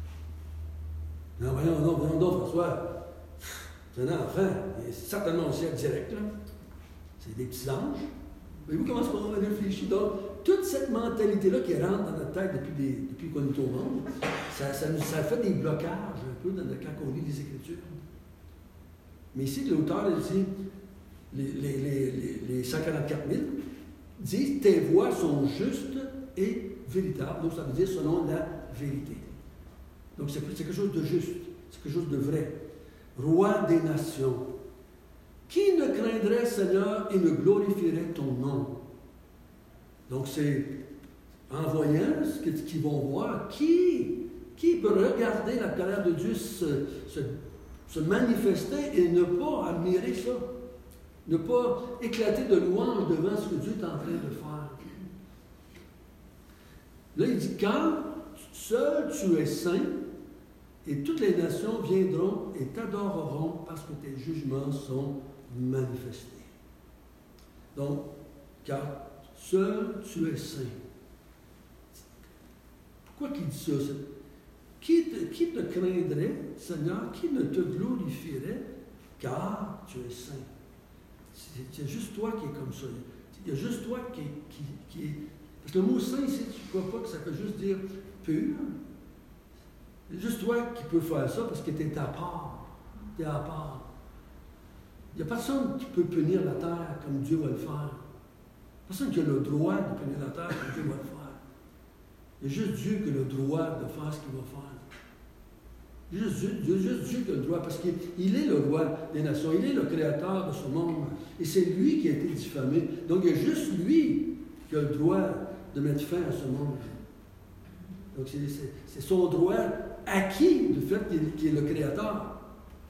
Non, voyons donc, François. C'est un enfant, c'est certainement au ciel direct, là. C'est des petits anges. Voyez-vous comment est-ce qu'on réfléchit? Donc, toute cette mentalité-là qui rentre dans notre tête depuis qu'on est au monde, ça fait des blocages un peu quand on lit les Écritures. Mais ici, l'auteur dit, les 144 000 disent, tes voies sont justes et véritables. Donc, ça veut dire selon la vérité. Donc, c'est quelque chose de juste, c'est quelque chose de vrai. Roi des nations, qui ne craindrait, Seigneur, et ne glorifierait ton nom? Donc, c'est en voyant ce qu'ils vont voir, qui peut regarder la colère de Dieu se manifester et ne pas admirer ça? Ne pas éclater de louange devant ce que Dieu est en train de faire. Là, il dit, quand seul tu es saint, Et toutes les nations viendront et t'adoreront parce que tes jugements sont manifestés. Donc, car seul tu es saint. Pourquoi qu'il dit ça? Qui te craindrait, Seigneur? Qui ne te glorifierait? Car tu es saint. C'est juste toi qui es comme ça. Il y a juste toi qui est... Parce que le mot saint ici, tu ne crois pas que ça veut juste dire pur? C'est juste toi qui peux faire ça parce que tu es à part. Tu es à part. Il n'y a personne qui peut punir la terre comme Dieu va le faire. Personne qui a le droit de punir la terre comme Dieu va le faire. Il y a juste Dieu qui a le droit de faire ce qu'il va faire. Il y a juste Dieu qui a le droit, parce qu'il est le roi des nations, il est le créateur de ce monde. Et c'est lui qui a été diffamé. Donc il y a juste lui qui a le droit de mettre fin à ce monde. Donc c'est son droit acquis du fait qu'il est le créateur.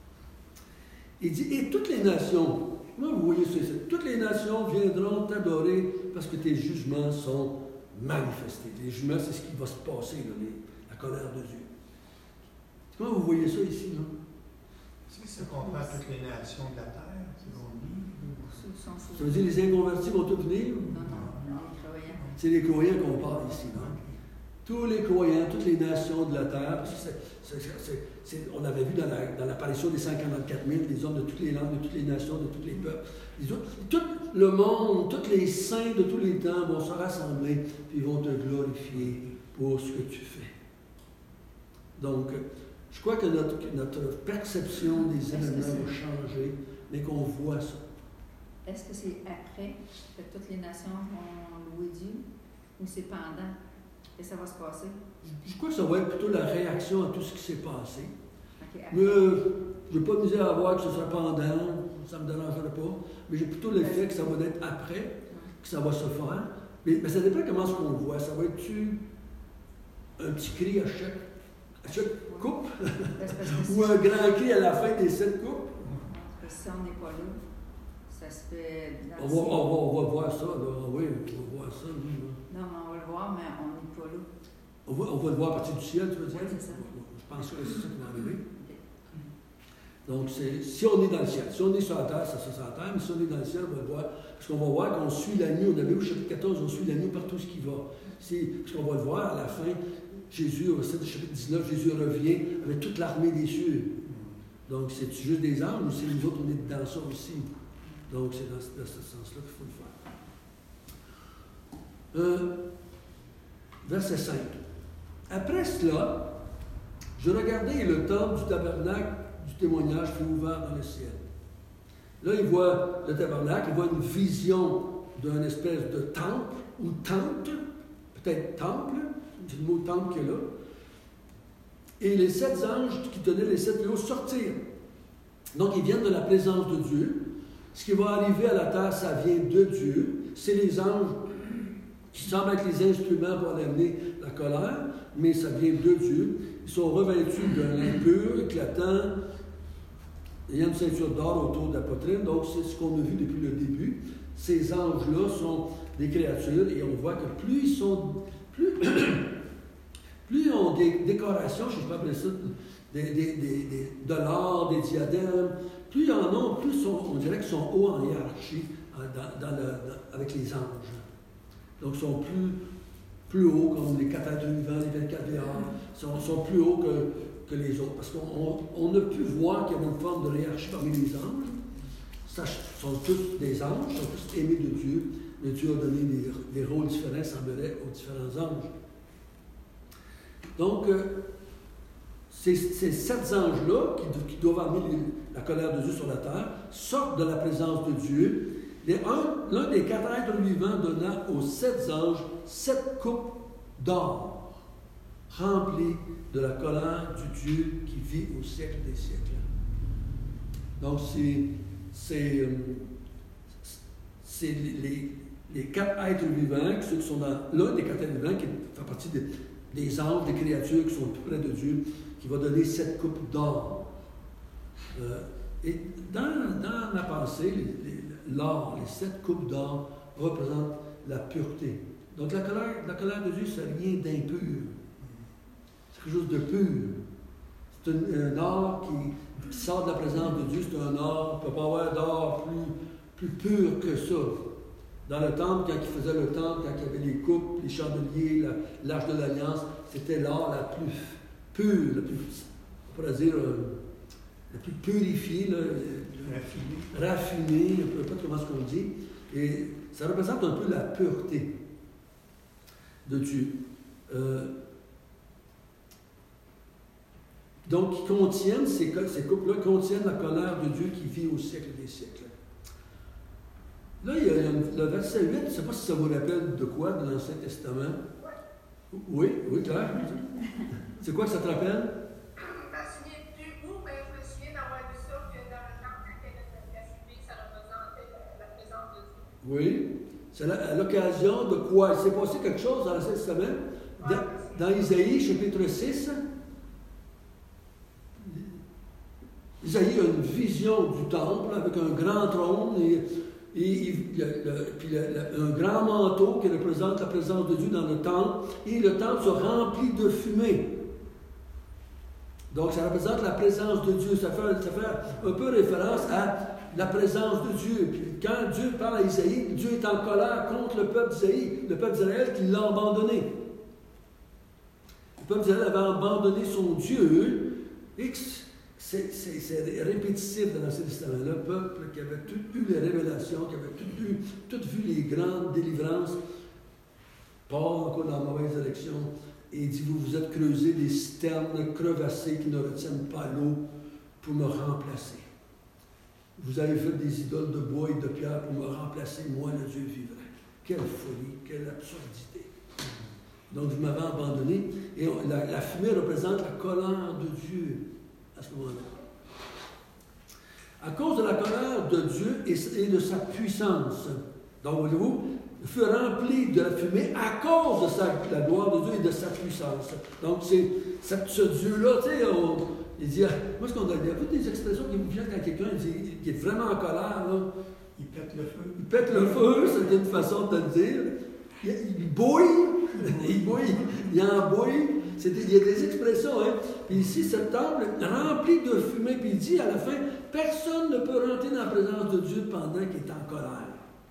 Il dit, et toutes les nations, comment vous voyez ça ici? Toutes les nations viendront t'adorer parce que tes jugements sont manifestés. Les jugements, c'est ce qui va se passer, là, la colère de Dieu. Comment vous voyez ça ici, là? Est-ce que ça comprend toutes les nations de la terre, selon lui? Ça veut dire les inconvertis vont tous venir? Non, les croyants. C'est les croyants qu'on parle ici, là. Tous les croyants, toutes les nations de la terre, parce que on avait vu dans l'apparition des 144 000, des hommes de toutes les langues, de toutes les nations, de tous les peuples. Tout le monde, tous les saints de tous les temps vont se rassembler, puis ils vont te glorifier pour ce que tu fais. Donc, je crois que notre perception des événements va changer, mais qu'on voit ça. Est-ce que c'est après que toutes les nations vont louer Dieu, ou c'est pendant? Et ça va se passer? Je crois que ça va être plutôt la réaction à tout ce qui s'est passé. Okay, Mais je n'ai pas misé à voir que ce soit pendant, ça ne me dérangerait pas, mais j'ai plutôt l'effet que ça va être après, que ça va se faire. Mais ça dépend comment est-ce qu'on le voit. Ça va être-tu un petit cri à chaque coupe? Ou un grand cri à la fin des 7 coupes? Parce que si on n'est pas là, ça se fait... On va voir ça, là. Oui, on va voir ça. Non, mais on va le voir, mais on n'est pas là. On va le voir à partir du ciel, tu veux dire? Oui, c'est ça. Je pense que c'est ça qui va arriver. Donc, si on est dans le ciel, si on est sur la terre, ça c'est sur la terre, mais si on est dans le ciel, on va le voir. Parce qu'on va voir qu'on suit l'agneau. On avait au chapitre 14, on suit l'agneau partout ce qui va. Parce qu'on va le voir à la fin, Jésus, au verset du chapitre 19, Jésus revient avec toute l'armée des cieux. Donc, c'est juste des anges ou c'est nous autres, on est dans ça aussi. Donc, c'est dans ce sens-là qu'il faut le faire. Verset 5. Après cela, je regardais et le temple du tabernacle du témoignage fut ouvert dans le ciel. Là, il voit le tabernacle, il voit une vision d'une espèce de temple ou tente, peut-être temple, c'est le mot temple qu'il y a là. Et les 7 anges qui tenaient les 7 lions sortirent. Donc, ils viennent de la présence de Dieu. Ce qui va arriver à la terre, ça vient de Dieu. C'est les anges qui semblent être les instruments pour amener la colère, mais ça vient de Dieu. Ils sont revêtus d'un lin pur, éclatant. Il y a une ceinture d'or autour de la poitrine, donc c'est ce qu'on a vu depuis le début. Ces anges-là sont des créatures, et on voit que plus ils sont... Plus ils ont des décorations, je ne sais pas appeler ça, de l'or, des diadèmes, plus ils en ont, plus on dirait qu'ils sont hauts en hiérarchie avec les anges. Donc ils sont plus hauts, comme les 4 êtres vivants, les 24 vieillards, sont plus hauts que les autres. Parce qu'on a pu voir qu'il y avait une forme de hiérarchie parmi les anges. Ça sont tous des anges, sont tous aimés de Dieu, mais Dieu a donné des rôles différents, semblerait, aux différents anges. Donc, ces 7 anges-là, qui doivent amener la colère de Dieu sur la terre, sortent de la présence de Dieu. L'un des 4 êtres vivants donna aux 7 anges 7 coupes d'or, remplies de la colère du Dieu qui vit au siècle des siècles. Donc, c'est les 4 êtres vivants, ceux qui sont dans l'un des 4 êtres vivants, qui fait partie des anges, des créatures qui sont tout près de Dieu, qui va donner 7 coupes d'or. Et dans ma pensée, l'or, les 7 coupes d'or représentent la pureté. Donc la colère de Dieu, ça vient d'impur. C'est quelque chose de pur. C'est un or qui sort de la présence de Dieu, c'est un or. Il ne peut pas avoir d'or plus pur que ça. Dans le temple, quand il faisait le temple, quand il y avait les coupes, les chandeliers, l'arche de l'Alliance, c'était l'or la plus pure, la plus, on pourrait dire, la plus purifiée, raffinée, je ne sais pas comment est-ce qu'on dit. Et ça représente un peu la pureté de Dieu. Donc, ces coupes-là contiennent la colère de Dieu qui vit au siècle des siècles. Là, il y a le verset 8, je ne sais pas si ça vous rappelle de quoi de l'Ancien Testament. Oui, Claire. C'est quoi que ça te rappelle? Souviens-tu où? Ben, je me souviens d'avoir vu ça, que dans le temps, quand elle a fumé, ça représentait la présence de Dieu. Oui. C'est à l'occasion de quoi? Il s'est passé quelque chose dans l'Ancien Testament. Dans Isaïe, chapitre 6, Isaïe a une vision du temple avec un grand trône puis un grand manteau qui représente la présence de Dieu dans le temple, et le temple se remplit de fumée. Donc ça représente la présence de Dieu. Ça fait un peu référence à la présence de Dieu. Puis quand Dieu parle à Isaïe, Dieu est en colère contre le peuple d'Isaïe, le peuple d'Israël qui l'a abandonné. Le peuple d'Israël avait abandonné son Dieu, et c'est répétitif dans l'Ancien Testament. Le peuple qui avait tout eu les révélations, qui avait tout vu les grandes délivrances, Paul, encore dans la mauvaise direction, et il dit, vous vous êtes creusés des citernes crevassées qui ne retiennent pas l'eau pour me remplacer. Vous avez fait des idoles de bois et de pierre pour me remplacer, moi, le Dieu vivant. Quelle folie, quelle absurdité. Donc, vous m'avez abandonné, et la fumée représente la colère de Dieu à ce moment-là. À cause de la colère de Dieu et de sa puissance. Donc, voyez-vous, le feu rempli de la fumée à cause de la gloire de Dieu et de sa puissance. Donc, c'est ce Dieu-là, tu sais, il dit, moi, ce qu'on a vu des expressions qui vous viennent quand quelqu'un qui est vraiment en colère, là, il pète le feu. Il pète le feu, c'est une façon de le dire. Il bouille, il embouille. Il y a des expressions, hein. Puis ici, ce temple rempli de fumée, puis il dit à la fin, personne ne peut rentrer dans la présence de Dieu pendant qu'il est en colère.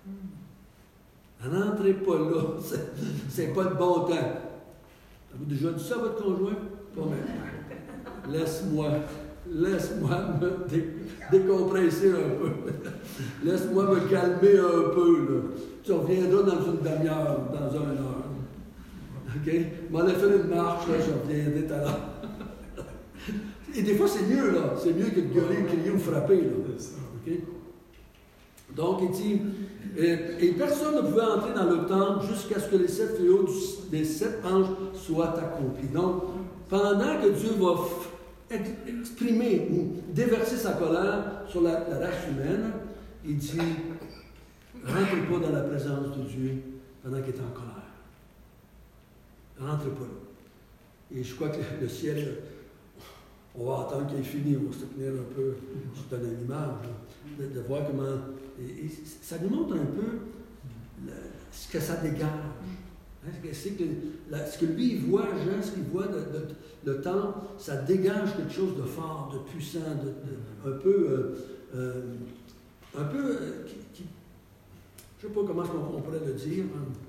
Rentrez pas là, c'est pas le bon temps. Avez-vous déjà dit ça à votre conjoint? Pas maintenant. Laisse-moi me décompresser un peu. Laisse-moi me calmer un peu, là. Tu reviendras dans une demi-heure, dans 1 heure. OK? M'en ai fait une marche, là, je reviendrai tout à l'heure. Et des fois, c'est mieux, là. C'est mieux que de gueuler, crier ou frapper, là. OK? Donc, il dit, et personne ne pouvait entrer dans le temple jusqu'à ce que les 7 fléaux des 7 anges soient accomplis. Donc, pendant que Dieu va exprimer ou déverser sa colère sur la race humaine, il dit, rentrez pas dans la présence de Dieu pendant qu'il est en colère. Rentrez pas là. Et je crois que le ciel, on va attendre qu'il ait fini, on va se tenir un peu, je donne une image, de voir comment. Et ça nous montre un peu ce que ça dégage. Hein, ce que lui, il voit, Jean, ce qu'il voit le temple, ça dégage quelque chose de fort, de puissant, un peu. Je ne sais pas comment on pourrait le dire.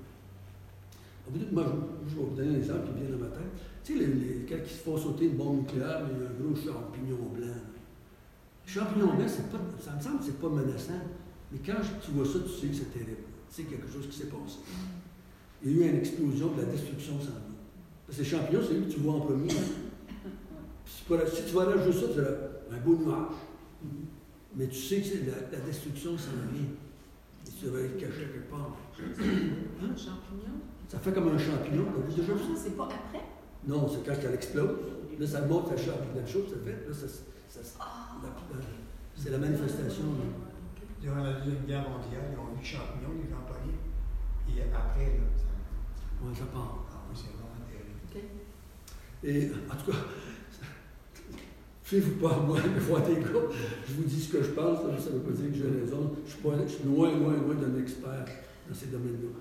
Moi, je vais vous donner un exemple qui vient dans ma tête. Tu sais, quand ils se font sauter une bombe nucléaire, il y a un gros champignon blanc. Le champignon blanc, ça me semble que c'est pas menaçant. Mais quand tu vois ça, tu sais que c'est terrible. Tu sais qu'il y a quelque chose qui s'est passé. Il y a eu une explosion, de la destruction s'en vient. Parce que les champignons, c'est lui que tu vois en premier. Si tu vas rajouter ça, tu as un beau nuage. Mais tu sais que la destruction s'en vient. Et tu devrais être caché quelque part. Un champignon? Ça fait comme un champignon. T'as vu déjà ça? C'est pas après? Non, c'est quand elle explose. Là, ça monte la chose, ça fait. Là, c'est la manifestation. Durant la Deuxième Guerre mondiale, ils ont eu champignons, les gens pognés. Et après, là, ça. Oui, ça part. Ah oui, c'est vraiment terrible. Okay. Et en tout cas, fiez-vous pas à moi, des fois, des gars, je vous dis ce que je pense, ça ne veut pas dire que j'ai raison. Je suis loin d'un expert dans ces domaines-là.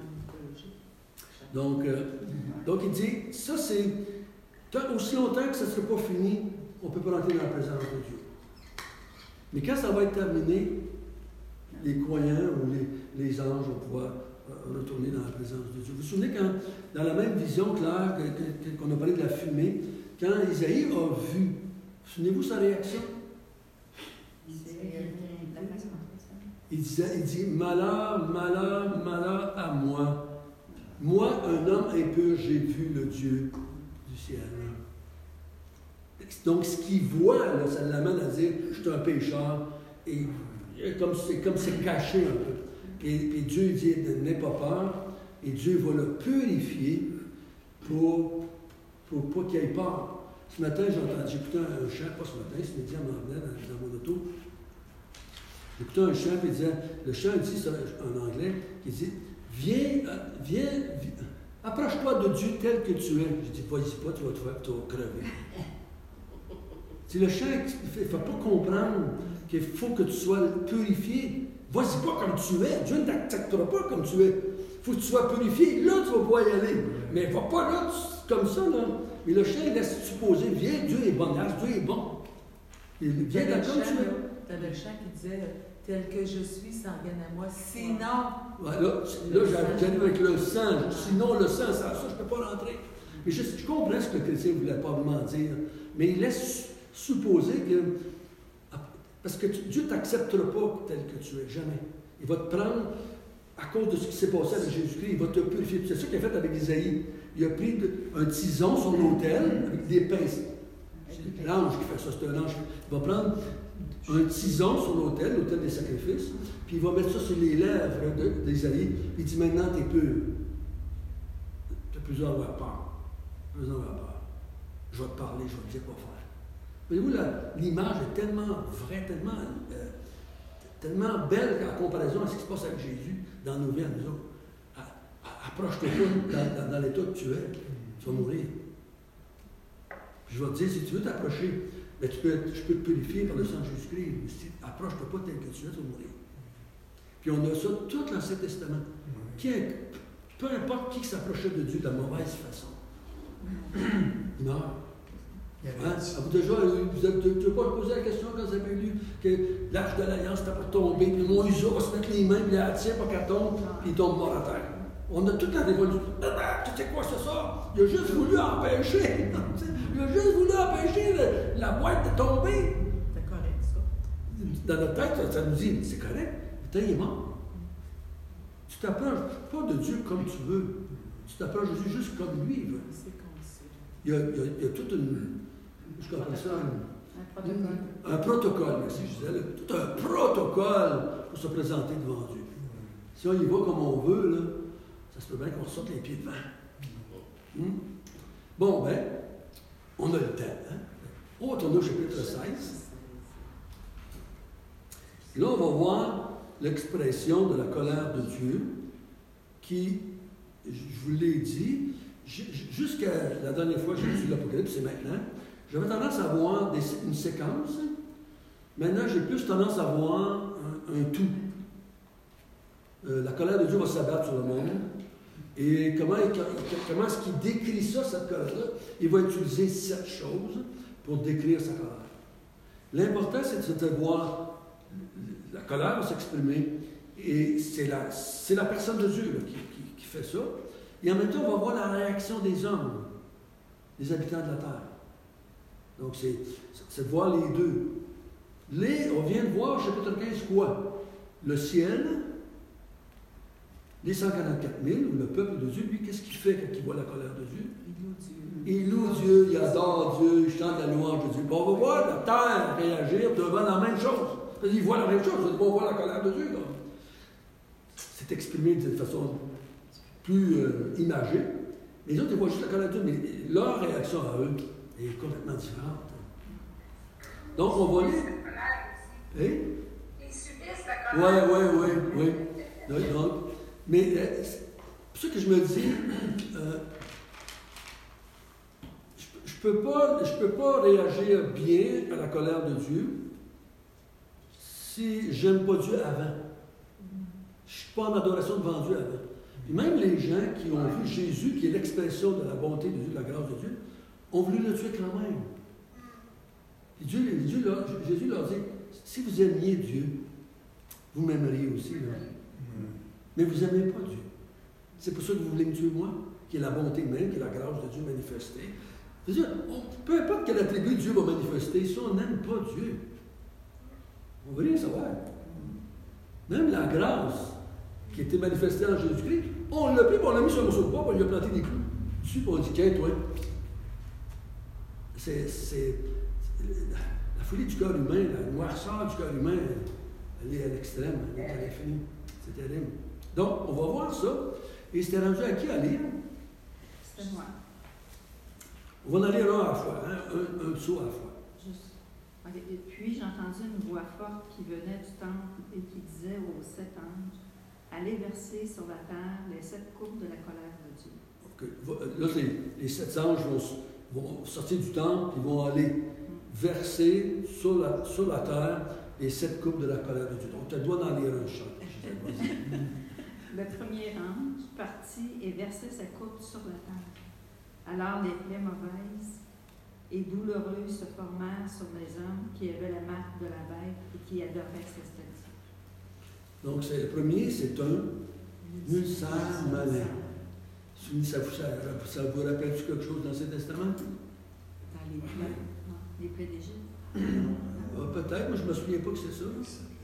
Donc il dit, ça c'est, aussi longtemps que ça ne sera pas fini, on ne peut pas rentrer dans la présence de Dieu. Mais quand ça va être terminé, les croyants ou les anges vont pouvoir retourner dans la présence de Dieu. Vous vous souvenez quand, dans la même vision claire qu'on a parlé de la fumée, quand Isaïe a vu, souvenez-vous sa réaction? Il dit, malheur, malheur, malheur à moi. Moi, un homme impur, j'ai vu le Dieu du ciel. Donc, ce qu'il voit, là, ça l'amène à dire, je suis un pécheur, et comme c'est caché un peu. Et Dieu dit, n'aie pas peur, et Dieu va le purifier pour pas qu'il ait peur. Ce matin, j'écoutais un chant, pas ce matin, ce midi, à m'en venait dans mon auto. J'écoutais un chant, puis le chant dit ça en anglais, qui dit, viens, approche-toi de Dieu tel que tu es. Je dis, vas-y pas, tu vas crever. Si le chant ne fait pas comprendre qu'il faut que tu sois purifié, vas-y pas comme tu es. Dieu ne t'acceptera pas comme tu es. Il faut que tu sois purifié. Là, tu vas pouvoir y aller. Mais va pas là comme ça, là. Mais le chant laisse supposer, viens, Dieu est bon, Dieu est bon. Viens là comme tu es. Tu avais le chant qui disait, tel que je suis, sans rien à moi. Sinon. Ouais, là j'arrive avec le sang. Sinon, le sang, ça je ne peux pas rentrer. Mais je comprends ce que le chrétien ne voulait pas vraiment dire. Mais il laisse supposer que. Parce que Dieu ne t'acceptera pas tel que tu es, jamais. Il va te prendre, à cause de ce qui s'est passé avec Jésus-Christ, il va te purifier. C'est ça qu'il a fait avec Isaïe. Il a pris un tison sur l'autel avec des pinces. C'est l'ange qui fait ça, c'est un ange. Il va prendre un tison sur l'autel des sacrifices, puis il va mettre ça sur les lèvres d'Isaïe, puis il dit maintenant tu es pur. Tu n'as plus besoin d'avoir peur. Plus besoin d'avoir peur. Je vais te parler, je vais te dire quoi faire. Voyez-vous, l'image est tellement vraie, tellement belle en comparaison à ce qui se passe avec Jésus dans nos vies à nous autres. Approche-toi pas dans l'état que tu es, tu vas mourir. Puis je vais te dire, si tu veux t'approcher, mais je peux te purifier par le sang de Jésus-Christ. Mais si approche-toi pas tel que tu es, tu vas mourir. Puis on a ça tout l'Ancien Testament. Peu importe qui s'approchait de Dieu de la mauvaise façon, il meurt. Hein? Vous n'avez pas posé la question quand vous avez lu que l'Arche de l'Alliance était pour tomber, puis Moïse va se mettre les mains, puis il la tient pour qu'elle tombe, puis il tombe mort à terre. On a tout la révolution. Tu sais quoi, c'est ça? Il a juste voulu empêcher. Il a juste voulu empêcher la boîte de tomber. C'est correct, ça. Dans notre tête, ça nous dit, c'est correct, mais il est mort. Tu t'approches pas de Dieu comme tu veux. Tu t'approches de Dieu juste comme lui veut. C'est comme ça. Il y a toute une. Je appelle ça un protocole, merci Gisèle. Tout un protocole pour se présenter devant Dieu. Si on y va comme on veut, là, ça se peut bien qu'on sorte les pieds devant. Bon, ben, on a le temps. Hein? On va tourner au chapitre 16. Là, on va voir l'expression de la colère de Dieu qui, je vous l'ai dit, jusqu'à la dernière fois que j'ai lu l'Apocalypse, c'est maintenant, j'avais tendance à voir une séquence. Maintenant, j'ai plus tendance à voir un tout. La colère de Dieu va s'abattre sur le monde. Et comment est-ce qu'il décrit ça, cette colère-là? Il va utiliser 7 choses pour décrire sa colère. L'important, c'est de voir la colère va s'exprimer. Et c'est la personne de Dieu là, qui fait ça. Et en même temps, on va voir la réaction des hommes, des habitants de la terre. Donc, c'est de voir les deux. On vient de voir, chapitre 15, quoi? Le ciel, les 144 000, ou le peuple de Dieu, lui, qu'est-ce qu'il fait quand il voit la colère de Dieu? Il loue Dieu, il adore Dieu, il chante la louange de Dieu. Bon, on va voir la terre réagir devant la même chose. Il voit la même chose, on va voir la colère de Dieu. Là. C'est exprimé d'une façon plus imagée. Les autres, ils voient juste la colère de Dieu, mais leur réaction à eux est complètement différente. Donc, on va lire. Ils subissent la colère. Oui. Donc, mais c'est pour ça que je me dis, je peux pas réagir bien à la colère de Dieu si j'aime pas Dieu avant. Je ne suis pas en adoration devant Dieu avant. Puis même les gens qui ont vu Jésus, qui est l'expression de la bonté de Dieu, de la grâce de Dieu, ont voulu le tuer quand même. Et Jésus leur dit, si vous aimiez Dieu, vous m'aimeriez aussi. Là. Mais vous n'aimez pas Dieu. C'est pour ça que vous voulez me tuer moi, qui est la bonté même, qui est la grâce de Dieu manifestée. C'est-à-dire, peu importe quel attribut Dieu va manifester, si on n'aime pas Dieu, on ne veut rien savoir. Même la grâce qui a été manifestée en Jésus-Christ, on l'a pris, on l'a mis sur un morceau de bois, on lui a planté des clous. Dessus, on dit, tiens, toi. C'est la folie du cœur humain, la noirceur du cœur humain, elle est à l'extrême, elle est à l'infini. C'est terrible. Donc, on va voir ça. Et c'était rendu à qui à lire? C'était moi. On va en lire un à la fois, hein? un saut à la fois. Juste. Okay. Et puis, j'ai entendu une voix forte qui venait du temple et qui disait aux 7 anges, allez verser sur la terre les 7 coupes de la colère de Dieu. Okay. Là, les 7 anges vont sortir du temple, ils vont aller verser sur la terre les 7 coupes de la colère de Dieu. Donc, tu dois en lire un chant. Le premier ange partit et versait sa coupe sur la terre. Alors les plaies mauvaises et douloureuses se formèrent sur les hommes qui avaient la marque de la bête et qui adoraient cette statue. Donc, le premier, c'est un ulcère malin. Ça vous rappelle-tu quelque chose dans l'Ancien Testament? Dans les plaies d'Égypte. Peut-être, mais je ne me souviens pas que c'est ça.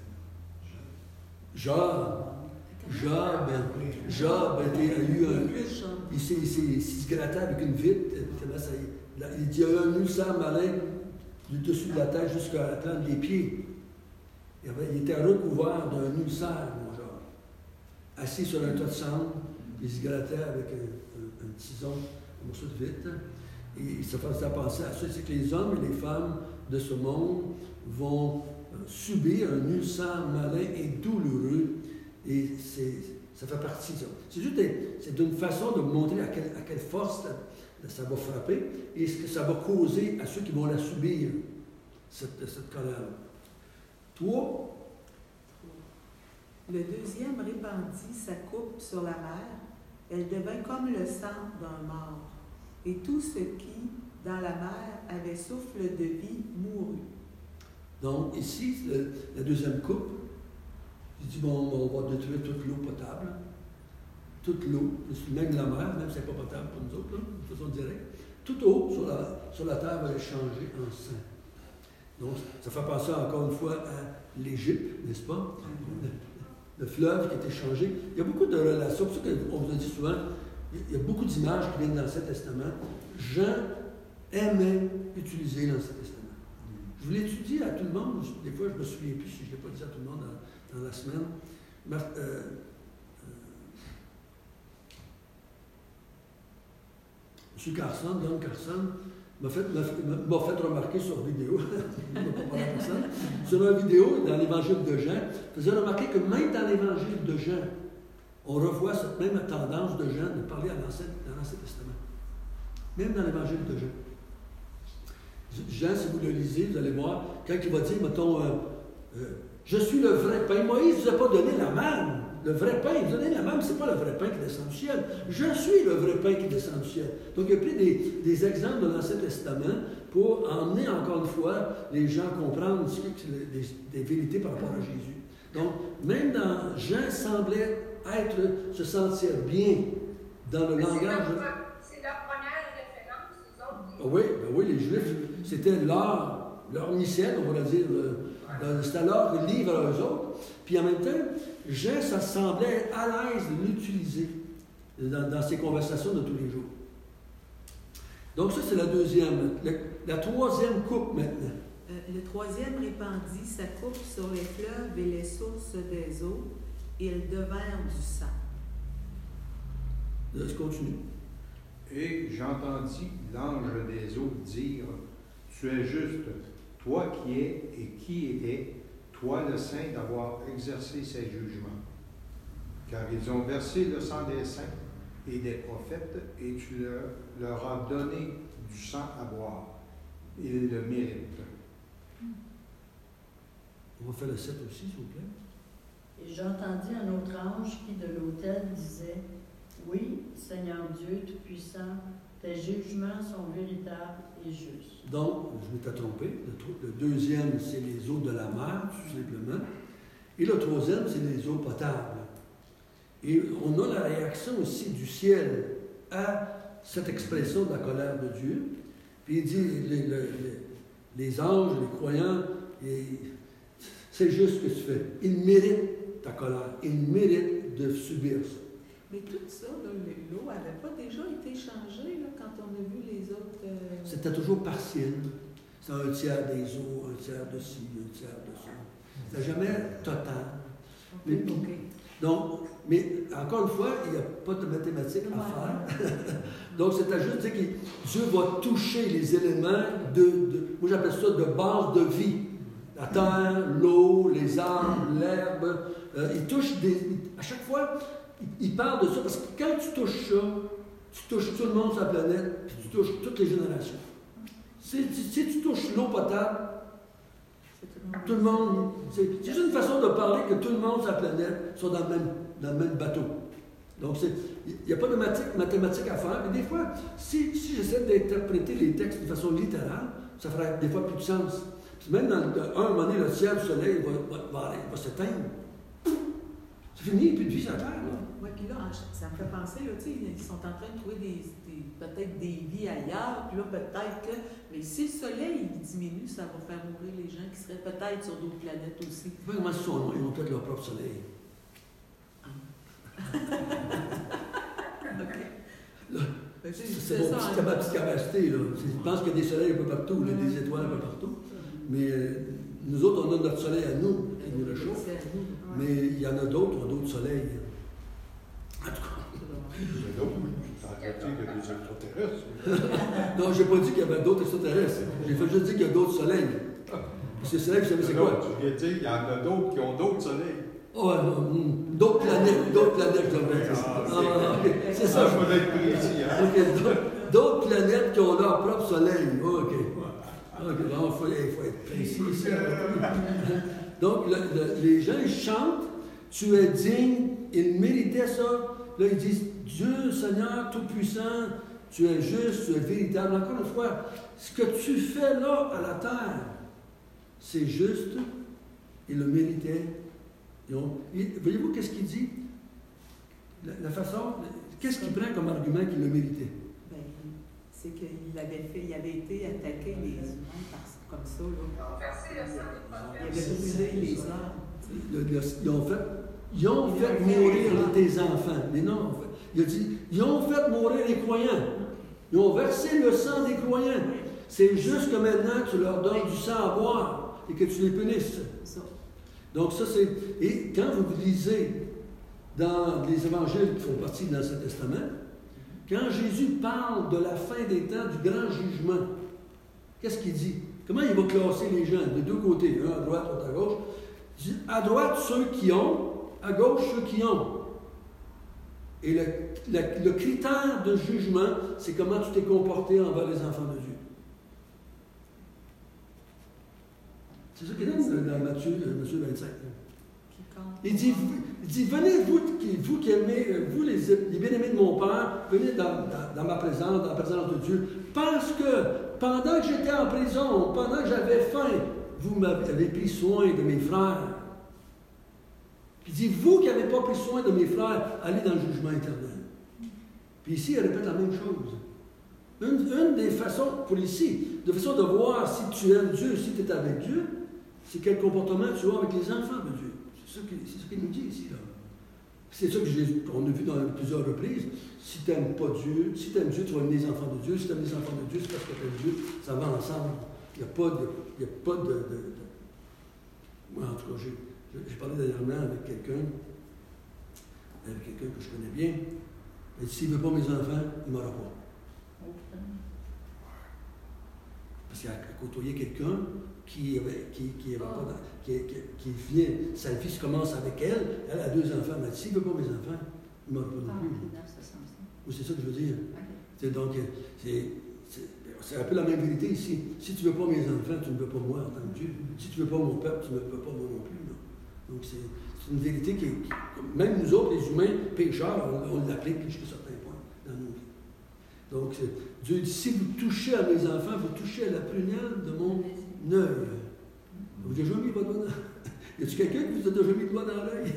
Job a eu un. Il se grattait avec une vitre. Il y a eu un ulcère malin du dessus de la tête jusqu'à la plante des pieds. Il était recouvert d'un ulcère, mon Job. Assis sur un tas de cendres, il se grattait avec un tison, un morceau de vitre. Et ça faisait penser à ça. C'est que les hommes et les femmes de ce monde vont subir un ulcère malin et douloureux. Et ça fait partie de ça. C'est juste une façon de montrer à quelle force ça va frapper et ce que ça va causer à ceux qui vont la subir, cette colère-là. 3. Le deuxième répandit sa coupe sur la mer. Elle devint comme le sang d'un mort. Et tout ce qui, dans la mer, avait souffle de vie, mourut. Donc, ici, la deuxième coupe, il dit, bon, on va détruire toute l'eau potable. Toute l'eau, même la mer, même si ce n'est pas potable pour nous autres, là, de façon directe. Toute eau sur la terre va être changée en sang. Donc, ça fait penser encore une fois à l'Égypte, n'est-ce pas? Le fleuve qui a été changé. Il y a beaucoup de relations. C'est pour ça qu'on vous a dit souvent, il y a beaucoup d'images qui viennent dans l'Ancien Testament. Jean aimait utiliser l'Ancien Testament. Je vous l'étudie à tout le monde. Des fois, je ne me souviens plus si je ne l'ai pas dit à tout le monde dans la semaine. M. Carson, Don Carson, m'a fait remarquer sur vidéo, sur une vidéo dans l'Évangile de Jean, faisait remarquer que même dans l'Évangile de Jean, on revoit cette même tendance de Jean de parler dans l'Ancien Testament. Même dans l'Évangile de Jean. Jean, si vous le lisez, vous allez voir, quand il va dire, mettons, je suis le vrai pain. Moïse ne vous a pas donné la manne. Le vrai pain, il vous a donné la manne, ce n'est pas le vrai pain qui descend du ciel. Je suis le vrai pain qui descend du ciel. Donc, il a pris des exemples de l'Ancien Testament pour emmener, encore une fois, les gens à comprendre des vérités par rapport à Jésus. Donc, même dans Jean semblait se sentir bien dans le langage. C'est leur première référence, les autres. Oui, les Juifs, c'était leur missel, on va le dire. C'était leur livre à eux autres. Puis en même temps, Jean, ça semblait à l'aise de l'utiliser dans ses conversations de tous les jours. Donc ça, c'est la deuxième. La troisième coupe maintenant. Le troisième répandit sa coupe sur les fleuves et les sources des eaux, et ils devinrent du sang. Je continue. Et j'entendis l'ange des eaux dire, tu es juste, toi qui es et qui étais, toi le saint d'avoir exercé ces jugements. Car ils ont versé le sang des saints et des prophètes, et tu leur as donné du sang à boire. Ils le méritent. On va faire le 7 aussi, s'il vous plaît. Et j'entendis un autre ange qui de l'autel disait, oui, Seigneur Dieu Tout-Puissant, Tes jugements sont véritables et justes. Donc, je m'étais trompé. Le deuxième, c'est les eaux de la mer, tout simplement. Et le troisième, c'est les eaux potables. Et on a la réaction aussi du ciel à cette expression de la colère de Dieu. Puis il dit, les anges, les croyants, c'est juste ce que tu fais. Ils méritent ta colère. Ils méritent de subir ça. Mais tout ça, là, l'eau n'avait pas déjà été changée là, quand on a vu les autres... C'était toujours partiel. C'est un tiers des eaux, un tiers de ci, un tiers de ça. C'était jamais total. Mais, donc, mais encore une fois, il n'y a pas de mathématiques à faire. Donc, c'était juste dire que Dieu va toucher les éléments moi j'appelle ça de base de vie. La terre, l'eau, les arbres, l'herbe. Il touche à chaque fois, il parle de ça parce que quand tu touches ça, tu touches tout le monde sur la planète, puis tu touches toutes les générations. Si tu touches l'eau potable, tout le monde. C'est juste une façon de parler que tout le monde sur la planète soit dans le même bateau. Donc, il n'y a pas de mathématiques à faire. Mais des fois, si j'essaie d'interpréter les textes de façon littérale, ça ferait des fois plus de sens. Puis même dans un moment donné, le ciel, le soleil va s'éteindre. C'est fini, plus de vie sur la terre. Oui, puis là, ça me fait penser, là, ils sont en train de trouver peut-être des vies ailleurs, puis là, peut-être que... Mais si le soleil il diminue, ça va faire mourir les gens qui seraient peut-être sur d'autres planètes aussi. Je sais pas comment ils sont loin, ils ont peut-être leur propre soleil. OK. C'est mon petite capacité, là. Je pense qu'il y a des soleils un peu partout, là, des étoiles un peu partout. Mais nous autres, on a notre soleil à nous, qui nous réchauffe. Mais il y en a d'autres, qui ont d'autres soleils. En tout cas. Non, je n'ai pas dit qu'il y avait d'autres extraterrestres. J'ai fait juste dire qu'il y a d'autres soleils. Ces soleils, vous savez, c'est quoi? Tu viens de dire qu'il y en a d'autres qui ont d'autres soleils. Oh, d'autres planètes, je devrais dire. C'est ça. Il faut être précis. Hein? D'autres planètes qui ont leur propre soleil. OK. Il faut être précis ici. Donc, les gens, ils chantent, tu es digne, ils méritaient ça. Là, ils disent, Dieu, Seigneur, Tout-Puissant, tu es juste, tu es véritable. Encore une fois, ce que tu fais là, à la terre, c'est juste, ils le méritaient. Voyez-vous qu'est-ce qu'il dit? La façon, qu'est-ce qu'il prend comme argument qu'il le méritait? Ben, c'est qu'il avait été attaqué les humains comme ça. Là. Il avait brûlé les arbres. Ils ont fait mourir tes enfants. Mais non, il a dit, ils ont fait mourir les croyants. Ils ont versé le sang des croyants. C'est juste que maintenant, tu leur donnes du sang à boire et que tu les punisses. Donc ça, c'est... Et quand vous lisez dans les évangiles qui font partie de l'Ancien Testament, quand Jésus parle de la fin des temps, du grand jugement, qu'est-ce qu'il dit? Comment il va classer les gens? De deux côtés, un à droite, l'autre à gauche. Il dit, à droite, ceux qui ont, à gauche, ceux qui ont. Et le critère de jugement, c'est comment tu t'es comporté envers les enfants de Dieu. C'est ça qu'il dit dans Matthieu 25. Il dit, venez, vous qui aimez, vous les bien-aimés de mon Père, venez dans ma présence, dans la présence de Dieu, parce que pendant que j'étais en prison, pendant que j'avais faim, vous m'avez pris soin de mes frères. Puis il dit, vous qui n'avez pas pris soin de mes frères, allez dans le jugement éternel. Puis ici, il répète la même chose. Une des façons, pour ici, de façon de voir si tu aimes Dieu, si tu es avec Dieu, c'est quel comportement tu as avec les enfants de Dieu. C'est ce qu'il nous dit ici. Là. C'est ça qu'on a vu dans plusieurs reprises. Si tu n'aimes pas Dieu, si tu aimes Dieu, tu vas aimer les enfants de Dieu. Si tu aimes les enfants de Dieu, c'est parce que tu aimes Dieu. Ça va ensemble. Il n'y a pas de... Moi, en tout cas, j'ai parlé dernièrement avec quelqu'un que je connais bien. Et s'il ne veut pas mes enfants, il ne m'aura pas. Parce qu'il a côtoyé quelqu'un qui vient, sa fille commence avec elle a 2 enfants, mais s'il ne veut pas mes enfants, il ne m'aura pas non plus. Oui, c'est ça que je veux dire. Okay. Donc, c'est un peu la même vérité ici. Si tu ne veux pas mes enfants, tu ne veux pas moi en tant que Dieu. Si tu ne veux pas mon peuple, tu ne veux pas moi non plus. Là. Donc, c'est une vérité qui, même nous autres, les humains, pécheurs, on l'applique jusqu'à certains points dans nos vies. Donc, Dieu dit, si vous touchez à mes enfants, vous touchez à la prunelle de mon œil. Vous avez déjà mis votre doigt dans... Y a-t-il quelqu'un qui vous a déjà mis le doigt dans l'œil?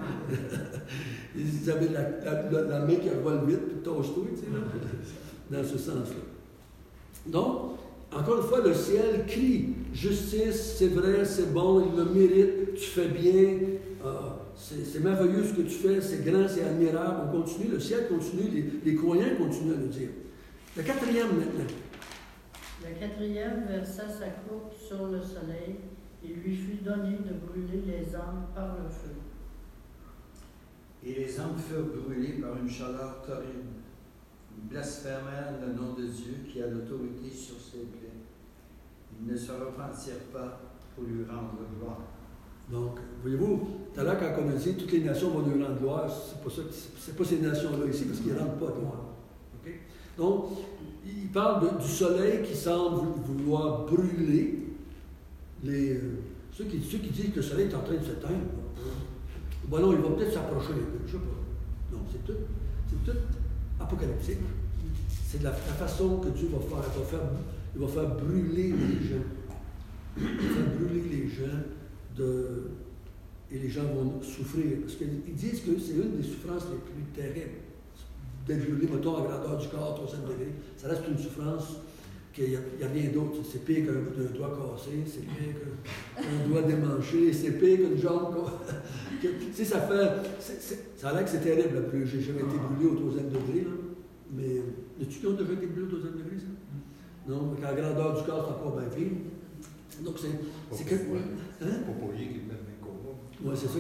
Ils avaient la main qui revole vite, puis toche-toi, tu sais, là, dans ce sens-là. Donc, encore une fois, le ciel crie, justice, c'est vrai, c'est bon, il le mérite, tu fais bien, c'est merveilleux ce que tu fais, c'est grand, c'est admirable. On continue, le ciel continue, les croyants continuent à le dire. Le quatrième maintenant. Le quatrième versa sa coupe sur le soleil. Il lui fut donné de brûler les hommes par le feu. Et les hommes furent brûlés par une chaleur torride. Ils blasphémèrent le nom de Dieu qui a l'autorité sur ses plaies. Ils ne se repentirent pas pour lui rendre gloire. Donc, voyez-vous, tout à l'heure, quand on a dit toutes les nations vont lui rendre gloire, c'est pas ces nations-là ici, parce qu'ils ne rendent pas gloire. Okay? Donc, il parle du soleil qui semble vouloir brûler ceux qui disent que le soleil est en train de s'éteindre. Bon, non, il va peut-être s'approcher un peu, je ne sais pas. Non, c'est tout apocalyptique. C'est de la façon que Dieu va faire. Il va faire brûler les gens. Il va faire brûler les gens et les gens vont souffrir. Parce qu'ils disent que c'est une des souffrances les plus terribles. D'être brûlé, mettons, à grandeur du corps, 300 degrés. Ça reste une souffrance qu'il n'y a rien d'autre. C'est pire qu'un doigt cassé, c'est pire qu'un doigt démanché, c'est pire qu'une jambe. Tu sais, ça a l'air que c'est terrible. J'ai jamais été brûlé au 3e degré. Là. Mais, as-tu qui ont déjà été brûlé au 3e degré, ça? Non, mais qu'à la grandeur du corps, c'est encore bien pire. Donc, c'est que. Hein? Pour rien qu'ils mettent mes combats. Oui, c'est ça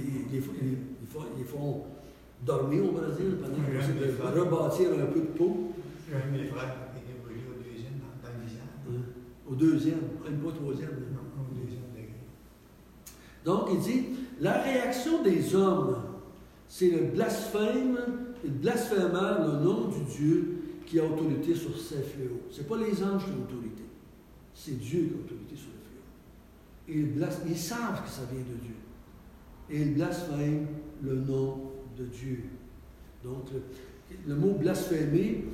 qu'ils font dormir, on va dire, pendant qu'ils essaient de rebâtir un peu de peau. J'ai un de mes frères qui a été brûlé au 2e dans le visage. Au 2e, même pas au 3e. Non, au 2e degré. Donc, il dit, la réaction des hommes, c'est le blasphème, le blasphémeur, le nom du Dieu qui a autorité sur ces fléaux. Ce n'est pas les anges qui ont autorité, c'est Dieu qui a autorité sur les fléaux. Et ils savent que ça vient de Dieu. Et ils blasphèment le nom de Dieu. Donc, le mot blasphémer,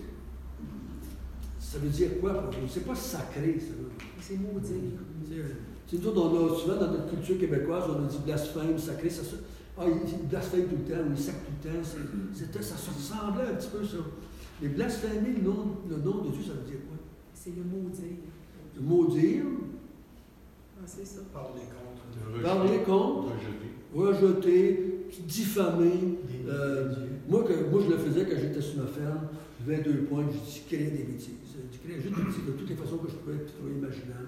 ça veut dire quoi pour vous? C'est pas sacré, ça. C'est maudit. Nous autres, on a souvent dans notre culture québécoise, on a dit blasphème, sacré. Il blasphème tout le temps, ou il sacre tout le temps. Ça se ressemblait un petit peu, ça. Mais blasphémer le nom de Dieu, ça veut dire quoi? C'est le maudire. Le maudire. Ah, c'est ça. Parler contre. Rejeter, diffamer. Moi, je le faisais quand j'étais sur ma ferme. Je levais 2 points, je créais des bêtises. Je créais juste des bêtises de toutes les façons que je pouvais trouver imaginables.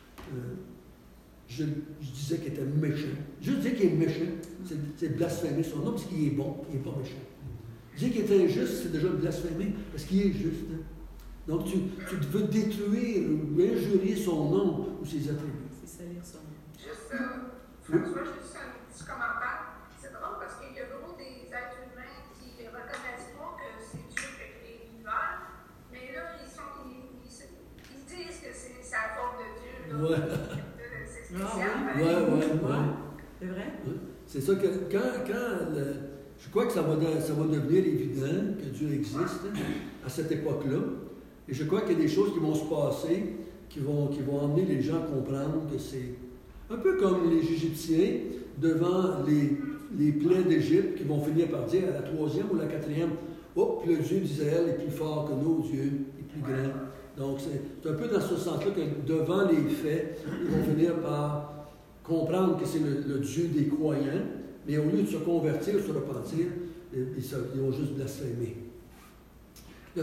Je disais qu'il était méchant. Je disais qu'il est méchant, c'est blasphémer son nom parce qu'il est bon, il n'est pas méchant. Dire qu'il est injuste, c'est déjà blasphémer parce qu'il est juste. Donc, tu veux détruire ou injurier son nom ou ses attributs. C'est salir son nom. Juste, François, juste un petit commentaire. C'est drôle parce qu'il y a beaucoup des êtres humains qui ne reconnaissent pas que c'est Dieu qui a créé l'univers, mais là, ils disent que c'est la faute de Dieu. Là. Ouais. C'est spécial. Ouais. C'est vrai? Ouais. C'est ça que je crois que ça va devenir évident que Dieu existe à cette époque-là. Et je crois qu'il y a des choses qui vont se passer qui vont emmener les gens à comprendre que c'est un peu comme les Égyptiens devant les plaies d'Égypte qui vont finir par dire à la 3e ou la 4e, oh, puis le Dieu d'Israël est plus fort que nos dieux, est plus grand. Donc c'est un peu dans ce sens-là que devant les faits, ils vont finir par comprendre que c'est le Dieu des croyants, mais au lieu de se convertir, se repentir, ils vont juste blasphémer. Le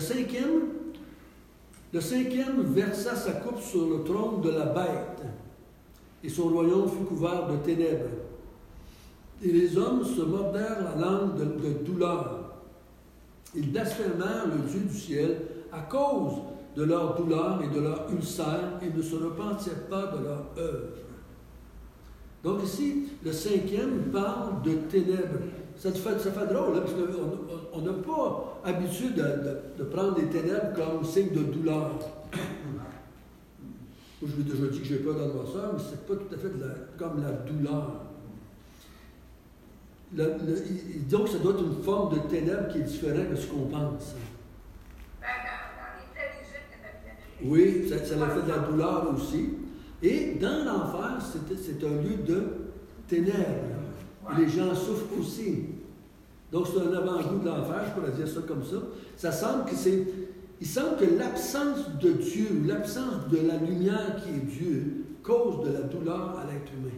cinquième versa sa coupe sur le trône de la bête, et son royaume fut couvert de ténèbres. Et les hommes se mordèrent la langue de douleur. Ils blasphémèrent le Dieu du ciel à cause de leur douleur et de leur ulcère, et ne se repentirent pas de leur œuvre. Donc ici, le 5e parle de ténèbres. Ça fait drôle, hein, parce qu'on n'a pas habitude de prendre des ténèbres comme signe de douleur. Moi, je vous ai déjà dit que j'ai peur d'adversaire, mais ce n'est pas tout à fait comme la douleur. Donc, ça doit être une forme de ténèbres qui est différente de ce qu'on pense. Dans les plaies d'Égypte, Oui, ça l'a fait de la douleur aussi. Et dans l'enfer, c'est un lieu de ténèbres. Et les gens souffrent aussi. Donc c'est un avant-goût de l'enfer, je pourrais dire ça comme ça. Il semble que l'absence de Dieu, l'absence de la lumière qui est Dieu, cause de la douleur à l'être humain.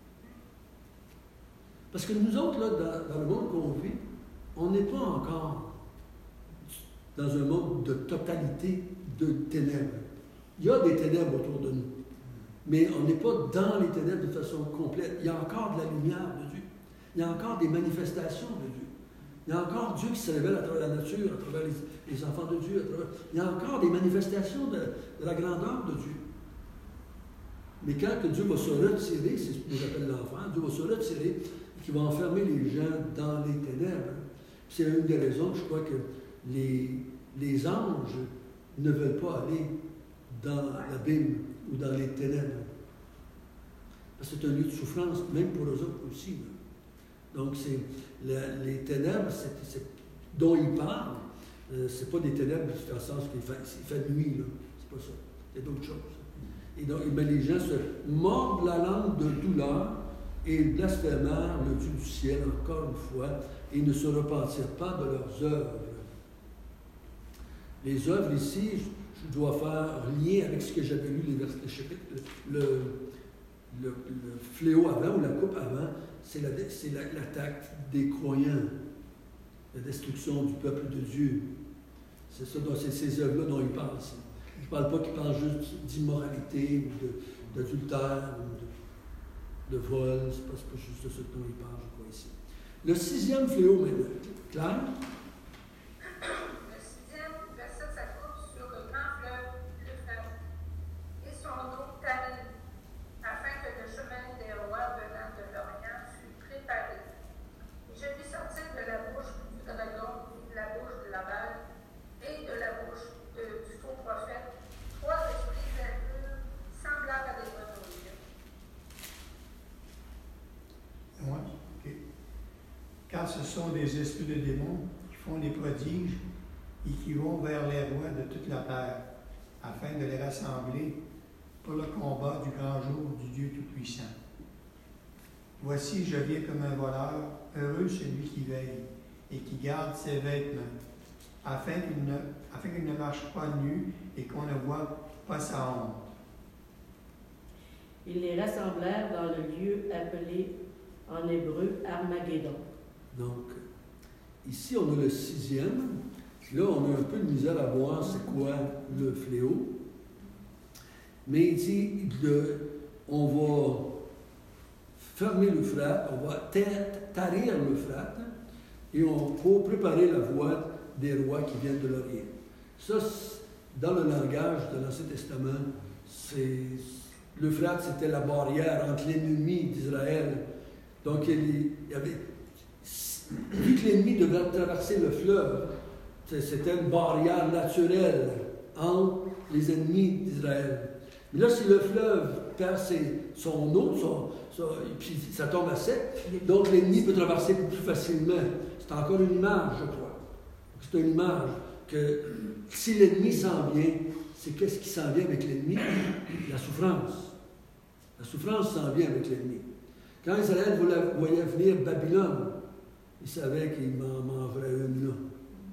Parce que nous autres, là, dans le monde qu'on vit, on n'est pas encore dans un monde de totalité de ténèbres. Il y a des ténèbres autour de nous, mais on n'est pas dans les ténèbres de façon complète. Il y a encore de la lumière de Dieu. Il y a encore des manifestations de Dieu. Il y a encore Dieu qui se révèle à travers la nature, à travers les enfants de Dieu. Il y a encore des manifestations de la grandeur de Dieu. Mais quand que Dieu va se retirer, c'est ce que nous appelle l'enfer, Dieu va se retirer et qui va enfermer les gens dans les ténèbres. C'est une des raisons, je crois, que les anges ne veulent pas aller dans l'abîme ou dans les ténèbres. Parce que c'est un lieu de souffrance, même pour eux autres aussi. Donc, les ténèbres dont il parle, c'est pas des ténèbres dans le sens qu'il fait nuit, là. C'est pas ça. C'est d'autres choses. Et donc, les gens se mordent la langue de douleur et blasphémèrent le Dieu du ciel, encore une fois, et ne se repentirent pas de leurs œuvres. Les œuvres ici, je dois faire lien avec ce que j'avais lu, les chapitres, le fléau avant ou la coupe avant, c'est l'attaque des croyants, la destruction du peuple de Dieu. C'est ça, c'est ces œuvres-là dont il parle ici. Je ne parle pas qu'il parle juste d'immoralité, ou d'adultère, ou de vol, c'est pas juste de ce dont il parle, je crois, ici. Le 6e fléau, maintenant. Claire? Le 6e verset s'accoupe sur le grand fleuve, l'Euphrate, et son eau tarie, afin que le chemin des rois venant de l'Orient fût préparé. Et je vis sortir de la bouche du dragon, de la bouche de la balle, et de la bouche du faux prophète, 3 esprits impurs, semblables à des grenouilles. Ouais, ok. Car ce sont des esprits de démons qui font des prodiges et qui vont vers les rois de toute la terre, afin de les rassembler pour le combat du grand jour du Dieu Tout-Puissant. Voici, je viens comme un voleur, heureux celui qui veille et qui garde ses vêtements, afin qu'il ne marche pas nu et qu'on ne voit pas sa honte. Ils les rassemblèrent dans le lieu appelé en hébreu Armageddon. Donc, ici, on a le 6e. Là, on a un peu de misère à voir c'est quoi le fléau. Mais il dit, on va fermer l'Euphrate, on va tarir l'Euphrate, et on va préparer la voie des rois qui viennent de l'Orient. Ça, dans le langage de l'Ancien Testament, l'Euphrate, c'était la barrière entre l'ennemi d'Israël. Donc, il y avait, vu que l'ennemi devait traverser le fleuve, c'était une barrière naturelle entre les ennemis d'Israël. Mais là, si le fleuve perd son eau, puis ça tombe à sec, donc l'ennemi peut traverser plus facilement. C'est encore une image, je crois. C'est une image que si l'ennemi s'en vient, c'est qu'est-ce qui s'en vient avec l'ennemi? La souffrance. La souffrance s'en vient avec l'ennemi. Quand Israël voyait venir Babylone, il savait qu'il m'en mangerait une là.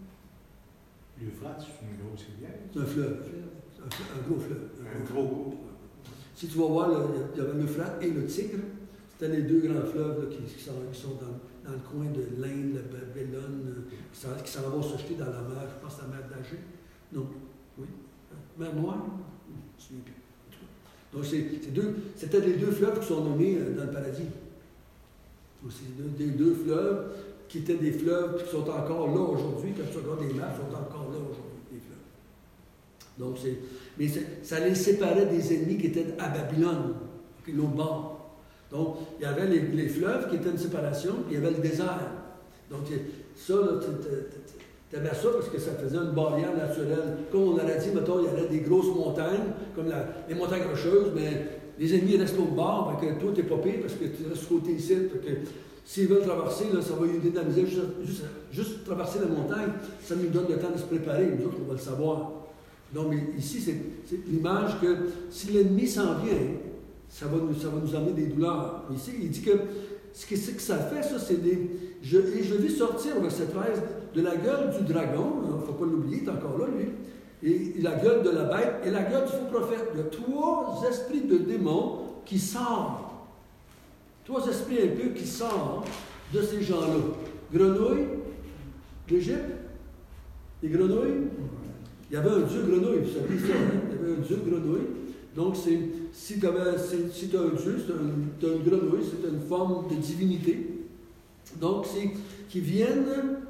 L'Euphrate, c'est une grosse rivière. C'est un fleuve. Un gros fleuve. Un gros. Si tu vas voir, il y avait l'Euphrate et le Tigre. C'était les deux grands fleuves là, qui sont dans le coin de l'Inde, la Babylone, qui s'en vont se jeter dans la mer. Je pense à la mer d'Agé. Non. Oui. Mer Noire? Je ne me souviens plus. Donc, c'était les deux fleuves qui sont nommés dans le paradis. Donc, c'est des deux fleuves qui étaient des fleuves qui sont encore là aujourd'hui. Quand tu regardes les maps, ils sont encore là aujourd'hui, les fleuves. Donc, mais ça les séparait des ennemis qui étaient à Babylone, qui l'autre bord. Donc, il y avait les fleuves qui étaient une séparation, puis il y avait le désert. Donc, ça, tu avais ça parce que ça faisait une barrière naturelle. Comme on aurait dit, mettons, il y avait des grosses montagnes, comme les montagnes rocheuses, mais les ennemis restent au bord, fait que toi, tu n'es pas pire parce que tu restes côté ici. S'ils veulent traverser, là, ça va lui dynamiser juste traverser la montagne, ça nous donne le temps de se préparer. Nous autres, on va le savoir. Non, mais ici, c'est l'image que si l'ennemi s'en vient, ça va nous amener des douleurs. Ici, il dit que ce que ça fait, ça, c'est des... je vis sortir, au verset 13, de la gueule du dragon, il ne faut pas l'oublier, il est encore là, lui, et la gueule de la bête, et la gueule du faux prophète. Il y a 3 esprits de démons qui sortent. 3 esprits impurs qui sortent de ces gens-là. Grenouilles, l'Égypte, les grenouilles. Il y avait un dieu grenouille, vous savez ça, hein? Il y avait un dieu grenouille. Donc, si tu as un dieu, tu as une grenouille, c'est une forme de divinité. Donc, c'est qui viennent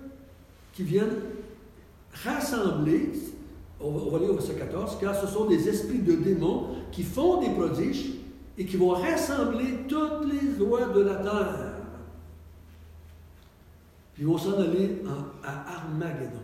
rassembler, on va lire au verset 14, car ce sont des esprits de démons qui font des prodiges et qui vont rassembler toutes les rois de la terre. Puis ils vont s'en aller à Armageddon.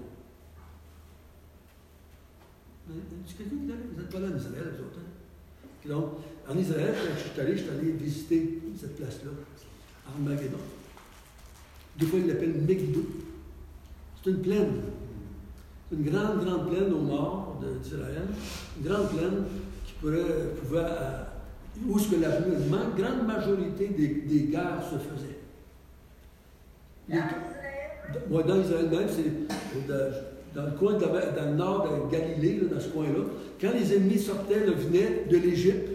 Est-ce que quelqu'un qui est allé? Vous n'êtes pas là en Israël, vous autres, hein? Donc, en Israël, quand je suis allé visiter cette place-là, Armageddon. Des fois, ils l'appellent Megiddo. C'est une plaine. C'est une grande, grande plaine au nord d'Israël. Une grande plaine qui pouvait où ce que la grande majorité des guerres se faisaient. Dans Israël même, c'est dans le coin, dans le nord de Galilée, là, dans ce coin-là, quand les ennemis sortaient, venaient de l'Égypte,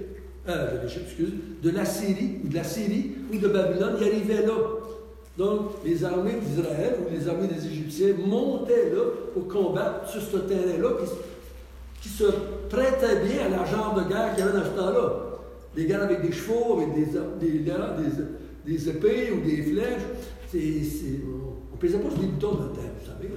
de la Syrie ou de Babylone, ils arrivaient là. Donc, les armées d'Israël ou les armées des Égyptiens montaient là pour combattre sur ce terrain-là qui se prêtait bien à la genre de guerre qu'il y avait dans ce temps-là. Des guerres avec des chevaux, avec des épées ou des flèches. On ne pesait pas sur des boutons dans le temps, vous savez.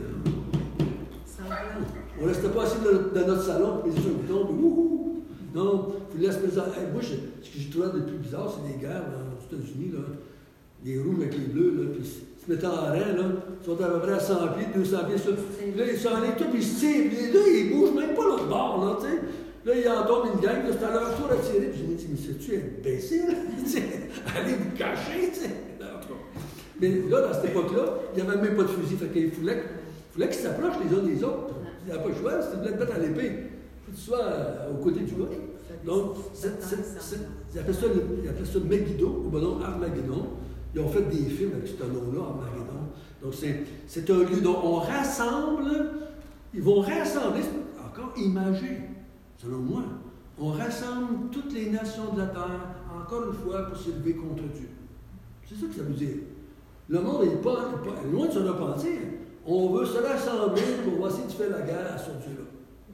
On ne restait pas assis dans notre salon pour peser sur un bouton, puis wouhou! Non, il faut laisser peser. Moi, ce que j'ai trouvé le plus bizarre, c'est des guerres aux États-Unis, là, les rouges avec les bleus, là, puis ils se mettent en rang, là, ils sont à peu près à 100 pieds, 200 pieds, ça. Là, ils s'en allent tout, puis ils se tirent, puis là, ils bougent même pas l'autre bord, là, tu sais. Là, il en tombe une gang, là, c'est à leur tour à tirer, puis je me dis, mais c'est-tu imbécile? Allez vous cacher, tu sais. Mais là, dans cette époque-là, il n'y avait même pas de fusil, fait qu'il fallait qu'ils s'approchent les uns des autres. Il n'y a pas le choix, si tu voulais te mettre à l'épée, il faut que tu sois aux côtés du gars. Donc, ils appellent ça Megiddo, ou ben non, Armageddon. Ils ont fait des films avec ce nom-là, Armageddon. Donc, c'est un lieu dont on rassemble, ils vont rassembler, encore imagé, selon moi, on rassemble toutes les nations de la terre, encore une fois, pour s'élever contre Dieu. C'est ça que ça veut dire. Le monde n'est pas loin de se repentir. On veut se rassembler pour essayer de faire la guerre à ce Dieu-là.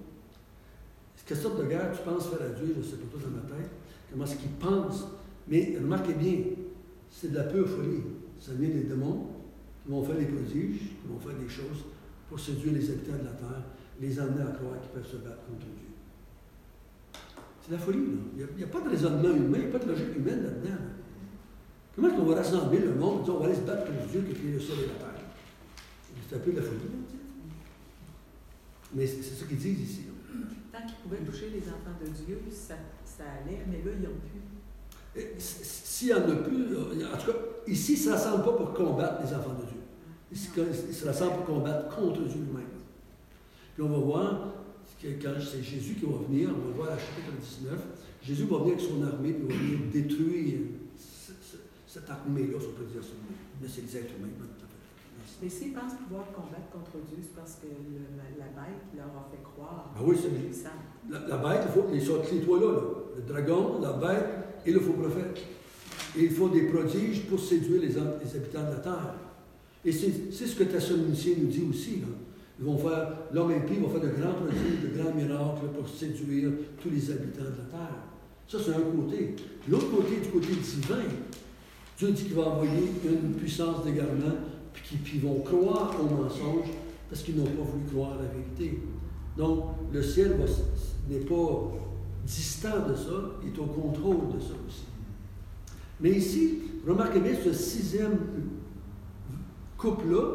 Quelle sorte de guerre tu penses faire à Dieu? Je ne sais pas tout dans ma tête. Comment est-ce qu'il pense? Mais remarquez bien, c'est de la pure folie. Ça vient des démons qui vont faire des prodiges, qui vont faire des choses pour séduire les habitants de la terre, les emmener à croire qu'ils peuvent se battre contre Dieu. C'est de la folie, là. Il n'y a pas de raisonnement humain, il n'y a pas de logique humaine là-dedans. Là. Comment est-ce qu'on va rassembler le monde et dire on va aller se battre contre Dieu qui a créé le ciel et la terre? C'est un peu de la folie, là. Mais c'est ce qu'ils disent ici. Là. Tant qu'ils pouvaient toucher les enfants de Dieu, ça allait, mais là, ils n'ont plus. S'il n'y en a plus, en tout cas, ici, ils ne se rassemblent pas pour combattre les enfants de Dieu. Ils se rassemblent pour combattre contre Dieu lui-même. Puis on va voir, que quand c'est Jésus qui va venir, on va voir à chapitre 19, Jésus va venir avec son armée, puis il va venir détruire cette armée-là, si on peut dire ça. Mais c'est les êtres humains. Mais s'ils pensent pouvoir combattre contre Dieu, c'est parce que la bête leur a fait croire. Ah oui, c'est bien. La bête, ils sont les trois là. Le dragon, la bête et le faux prophète. Et ils font des prodiges pour séduire les habitants de la terre. Et c'est ce que Thessaloniciens nous dit aussi. Là. Ils vont faire, l'homme impie va faire de grands prodiges, de grands miracles pour séduire tous les habitants de la terre. Ça, c'est un côté. L'autre côté, du côté divin, Dieu dit qu'il va envoyer une puissance d'égarement, puis ils vont croire au mensonge parce qu'ils n'ont pas voulu croire à la vérité. Donc, le ciel n'est pas distant de ça, il est au contrôle de ça aussi. Mais ici, remarquez bien, ce 6e couple-là,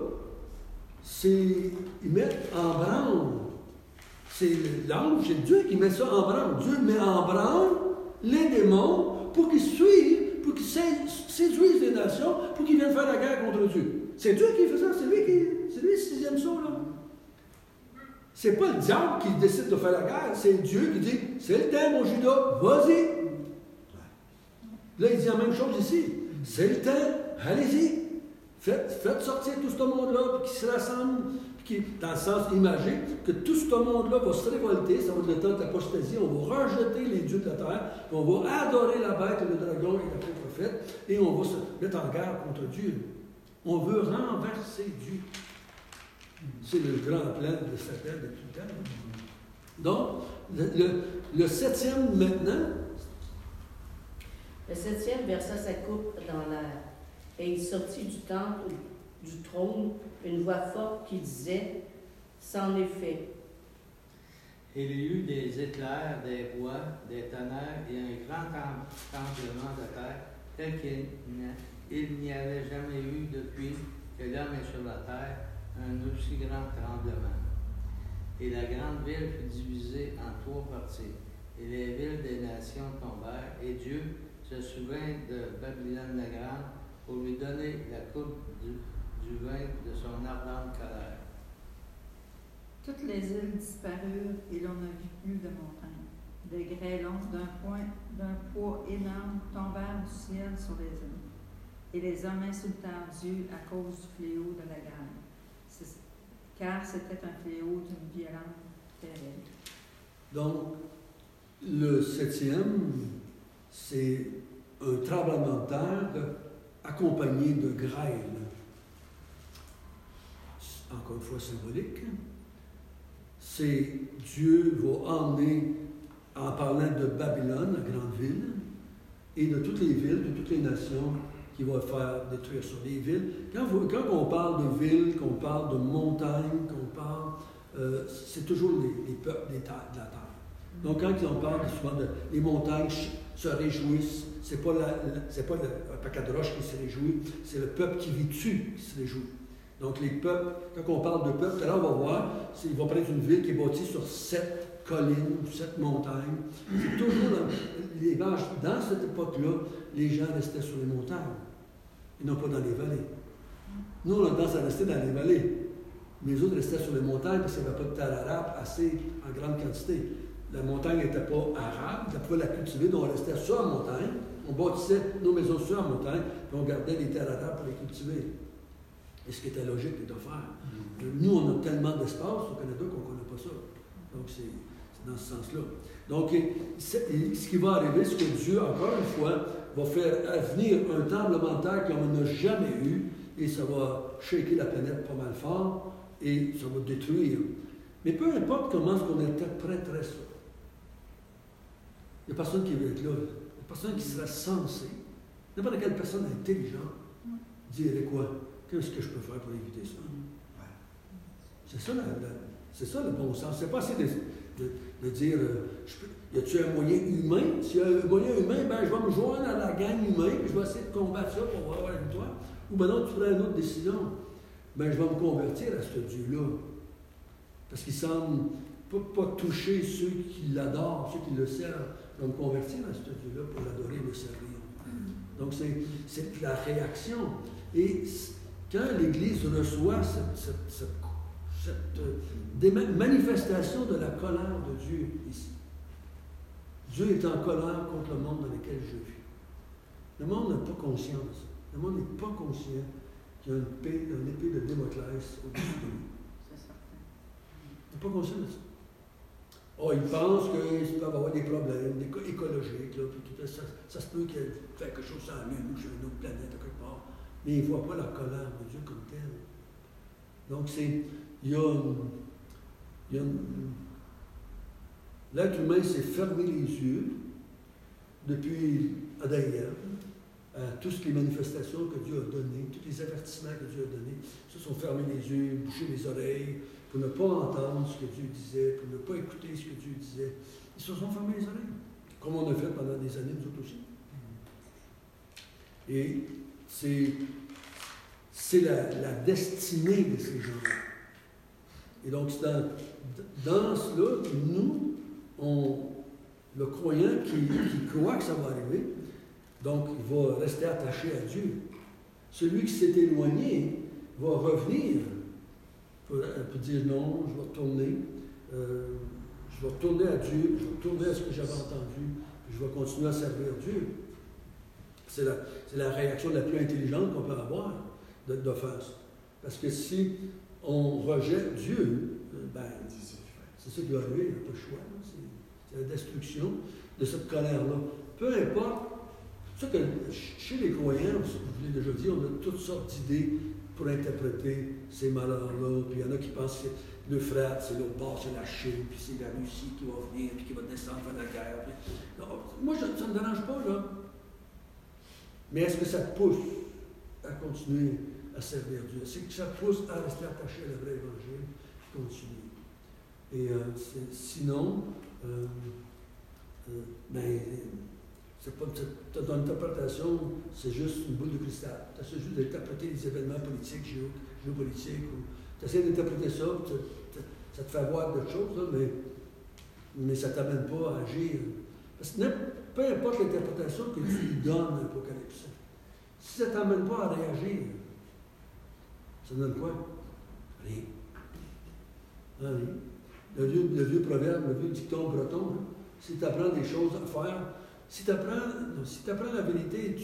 ils mettent en branle. C'est l'ange, c'est Dieu qui met ça en branle. Dieu met en branle les démons pour qu'ils suivent, pour qu'ils séduisent les nations, pour qu'ils viennent faire la guerre contre Dieu. C'est Dieu qui fait ça, c'est lui le 6e saut, là. C'est pas le diable qui décide de faire la guerre, c'est Dieu qui dit, c'est le temps, mon Judas, vas-y. Là, il dit la même chose ici. C'est le temps, allez-y. Faites sortir tout ce monde-là, qui se rassemble, dans le sens imagé, que tout ce monde-là va se révolter, ça va être le temps de l'apostasie, on va rejeter les dieux de la terre, on va adorer la bête, le dragon et la faux prophète, et on va se mettre en guerre contre Dieu. On veut renverser Dieu. C'est le grand plan de Satan de tout le temps. Donc, le septième maintenant. Le septième versa sa coupe dans l'air, et il sortit du temple, du trône, une voix forte qui disait, c'en est fait. Il y eut des éclairs, des voix, des tonnerres et un grand tremblement de terre, tel qu'il n'y avait jamais eu depuis que l'homme est sur la terre un aussi grand tremblement. Et la grande ville fut divisée en 3 parties, et les villes des nations tombèrent, et Dieu se souvint de Babylone la grande pour lui donner la coupe du vin de son ardente colère. Toutes les îles disparurent et l'on ne vit plus de montagnes. Des grêlons d'un poids énorme tombèrent du ciel sur les îles. Et les hommes insultèrent Dieu à cause du fléau de la guerre, car c'était un fléau d'une violence terrible. Donc, le septième, c'est un tremblement de terre accompagné de grêle. Encore une fois symbolique. C'est Dieu va emmener, en parlant de Babylone, la grande ville, et de toutes les villes, de toutes les nations, qui va faire détruire sur les villes. Quand on parle de villes, qu'on parle de montagnes, qu'on parle, c'est toujours les peuples de la terre. Donc quand on parle souvent de les montagnes se réjouissent, c'est pas le paquet de roches qui se réjouit, c'est le peuple qui vit dessus qui se réjouit. Donc les peuples, quand on parle de peuple, là on va voir, il va prendre une ville qui est bâtie sur 7 collines, 7 montagnes. C'est toujours dans cette époque-là, les gens restaient sur les montagnes et non pas dans les vallées. Nous, on a tendance à rester dans les vallées, mais les autres restaient sur les montagnes parce qu'il n'y avait pas de terre arable assez en grande quantité. La montagne n'était pas arable, on pouvait la cultiver, donc on restait sur la montagne, on bâtissait nos maisons sur la montagne, puis on gardait les terres arabes pour les cultiver. Et ce qui était logique de faire. Nous, on a tellement d'espace au Canada qu'on ne connaît pas ça. Donc, c'est dans ce sens-là. Donc, ce qui va arriver, c'est que Dieu, encore une fois, va faire venir un tremblement de terre qu'on n'a jamais eu, et ça va shaker la planète pas mal fort, et ça va détruire. Mais peu importe comment est-ce qu'on interpréterait ça, il n'y a personne qui veut être là. Il n'y a personne qui serait censé, n'importe quelle personne intelligente, dirait quoi? Qu'est-ce que je peux faire pour éviter ça? C'est ça le bon sens. C'est pas assez de dire, y a-t-il un moyen humain? S'il y a un moyen humain, ben, je vais me joindre à la gang humaine, je vais essayer de combattre ça pour avoir la victoire. Ou ben non, tu prends une autre décision. Ben, je vais me convertir à ce Dieu-là. Parce qu'il semble pas toucher ceux qui l'adorent, ceux qui le servent. Je vais me convertir à ce Dieu-là pour l'adorer et le servir. Donc, c'est la réaction. Et quand l'Église reçoit cette manifestation de la colère de Dieu ici, Dieu est en colère contre le monde dans lequel je vis. Le monde n'est pas conscient de ça. Le monde n'est pas conscient qu'il y a une épée de Damoclès au-dessus de lui. Il n'est pas conscient de ça. Oh, il pense qu'il peut avoir des problèmes écologiques, là, puis tout ça se peut qu'il y ait quelque chose sur la Lune ou sur une autre planète à quelque part. Mais il ne voit pas la colère de Dieu comme telle. Donc, l'être humain s'est fermé les yeux depuis Adam et Ève à toutes les manifestations que Dieu a données, tous les avertissements que Dieu a donnés. Ils se sont fermés les yeux, bouchés les oreilles, pour ne pas entendre ce que Dieu disait, pour ne pas écouter ce que Dieu disait. Ils se sont fermés les oreilles, comme on a fait pendant des années, nous autres aussi. Et c'est la destinée de ces gens-là. Et donc, dans cela, nous, le croyant qui croit que ça va arriver, donc il va rester attaché à Dieu. Celui qui s'est éloigné va revenir pour dire non, je vais retourner. retourner à Dieu, je vais retourner à ce que j'avais entendu, puis je vais continuer à servir Dieu. C'est la réaction la plus intelligente qu'on peut avoir de faire ça. Parce que si on rejette Dieu, ben, c'est ça qui va arriver, il n'y a pas le choix. C'est la destruction de cette colère-là. Peu importe, c'est sûr que chez les croyants, je l'ai déjà dit, on a toutes sortes d'idées pour interpréter ces malheurs-là. Puis il y en a qui pensent que l'Euphrate, c'est l'autre bord, c'est la Chine, puis c'est la Russie qui va venir, puis qui va descendre faire la guerre. Puis... Non, moi, ça ne me dérange pas, là. Mais est-ce que ça te pousse à continuer à servir Dieu? Est-ce que ça te pousse à rester attaché à le vrai évangile et continuer? Et sinon, ben, c'est pas ton interprétation, c'est juste une boule de cristal. Tu essaies juste d'interpréter les événements politiques, géopolitiques. Tu essaies d'interpréter ça, ça te fait voir d'autres choses, là, mais ça ne t'amène pas à agir. Parce que peu importe l'interprétation que tu lui donnes à l'Apocalypse, si ça ne t'amène pas à réagir, ça donne quoi? Rien. Rien. Le vieux proverbe, le vieux dicton breton, hein, si tu apprends des choses à faire, si tu apprends la vérité,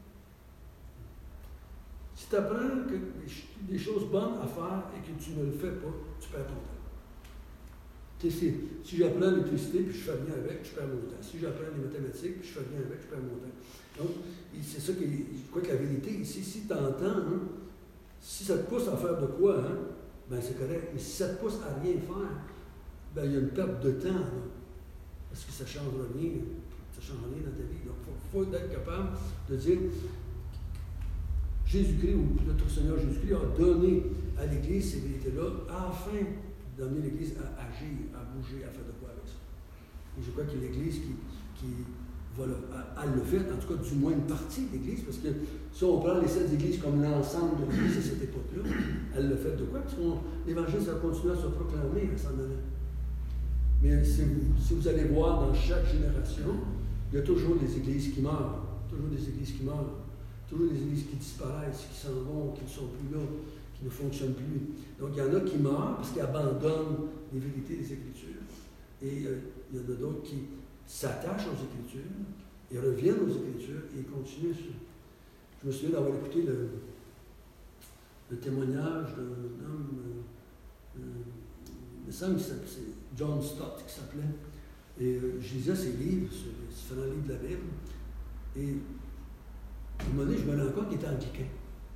si tu apprends des choses bonnes à faire et que tu ne le fais pas, tu perds ton temps. Tu sais, si j'apprends l'électricité puis je fais rien avec, je perds mon temps. Si j'apprends les mathématiques puis je fais rien avec, je perds mon temps. Donc, c'est ça que je crois que la vérité ici, si tu entends, hein, si ça te pousse à faire de quoi, hein, ben c'est correct. Mais si ça te pousse à rien faire, ben il y a une perte de temps, là, parce que ça ne change rien. Ça ne change rien dans ta vie. Donc, il faut être capable de dire Jésus-Christ, ou notre Seigneur Jésus-Christ, a donné à l'Église ces vérités-là afin d'amener l'Église à agir, à bouger, à faire de quoi avec ça. Et je crois que l'Église qui va le faire, en tout cas du moins une partie de l'Église, parce que si on prend les 7 églises comme l'ensemble de l'Église à cette époque-là, elle le fait de quoi? Parce que l'Évangile, ça continue à se proclamer à s'en allant. Mais si vous allez voir dans chaque génération, il y a toujours des églises qui meurent, toujours des églises qui meurent, toujours des églises qui disparaissent, qui s'en vont, qui ne sont plus là, qui ne fonctionnent plus. Donc il y en a qui meurent parce qu'ils abandonnent les vérités des Écritures. Et il y en a d'autres qui s'attachent aux Écritures, et reviennent aux Écritures et continuent ça. Je me souviens d'avoir écouté le témoignage d'un homme, il me semble que c'est John Stott qui s'appelait, et je lisais ses livres, ces différents livres de la Bible, et à un moment donné, je me rends compte qu'il était anglican.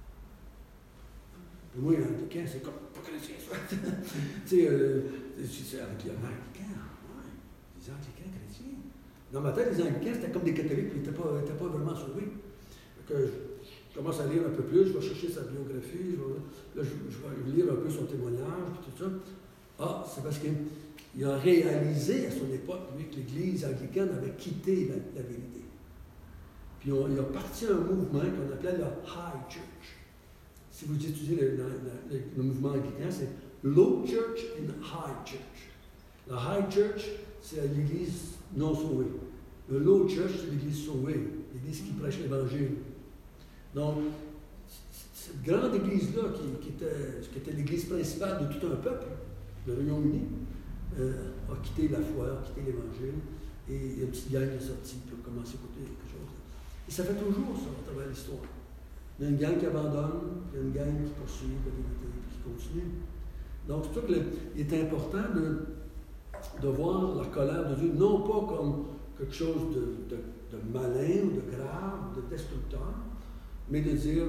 Pour moi, anglican, c'est comme pas chrétien, ça. Tu sais, c'est anglican, ouais, les anglicans chrétiens. Dans ma tête, les anglicans, c'était comme des catholiques, qui n'étaient pas vraiment sauvés. Que je commence à lire un peu plus, je vais chercher sa biographie, je vais lire un peu son témoignage, puis tout ça. Ah, c'est parce qu'il a réalisé à son époque, lui, que l'Église anglicane avait quitté la vérité. Puis il a parti un mouvement qu'on appelait le High Church. Si vous étudiez le mouvement anglican, c'est Low Church and High Church. Le High Church, c'est l'Église non sauvée. Le Low Church, c'est l'Église sauvée, l'Église qui prêche l'Évangile. Donc, cette grande Église-là, qui était l'Église principale de tout un peuple, le Royaume-Uni, a quitté la foi, a quitté l'Évangile, et il y a une petite gang qui est sortie pour commencer à écouter quelque chose. Et ça fait toujours ça à travers l'histoire. Il y a une gang qui abandonne, il y a une gang qui poursuit la vérité, qui continue. Donc, c'est pour ça qu'il est important de voir la colère de Dieu, non pas comme quelque chose de malin, ou de grave, de destructeur, mais de dire,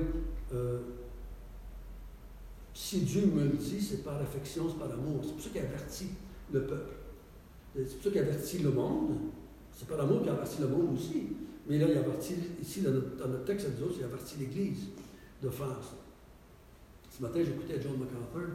si Dieu me le dit, c'est par affection, c'est par amour. C'est pour ça qu'il avertit le peuple. C'est pour ça qu'il avertit le monde. C'est par amour qu'il avertit le monde aussi. Mais là, il avertit, ici, dans notre texte, il avertit l'Église de faire ça. Ce matin, j'écoutais John MacArthur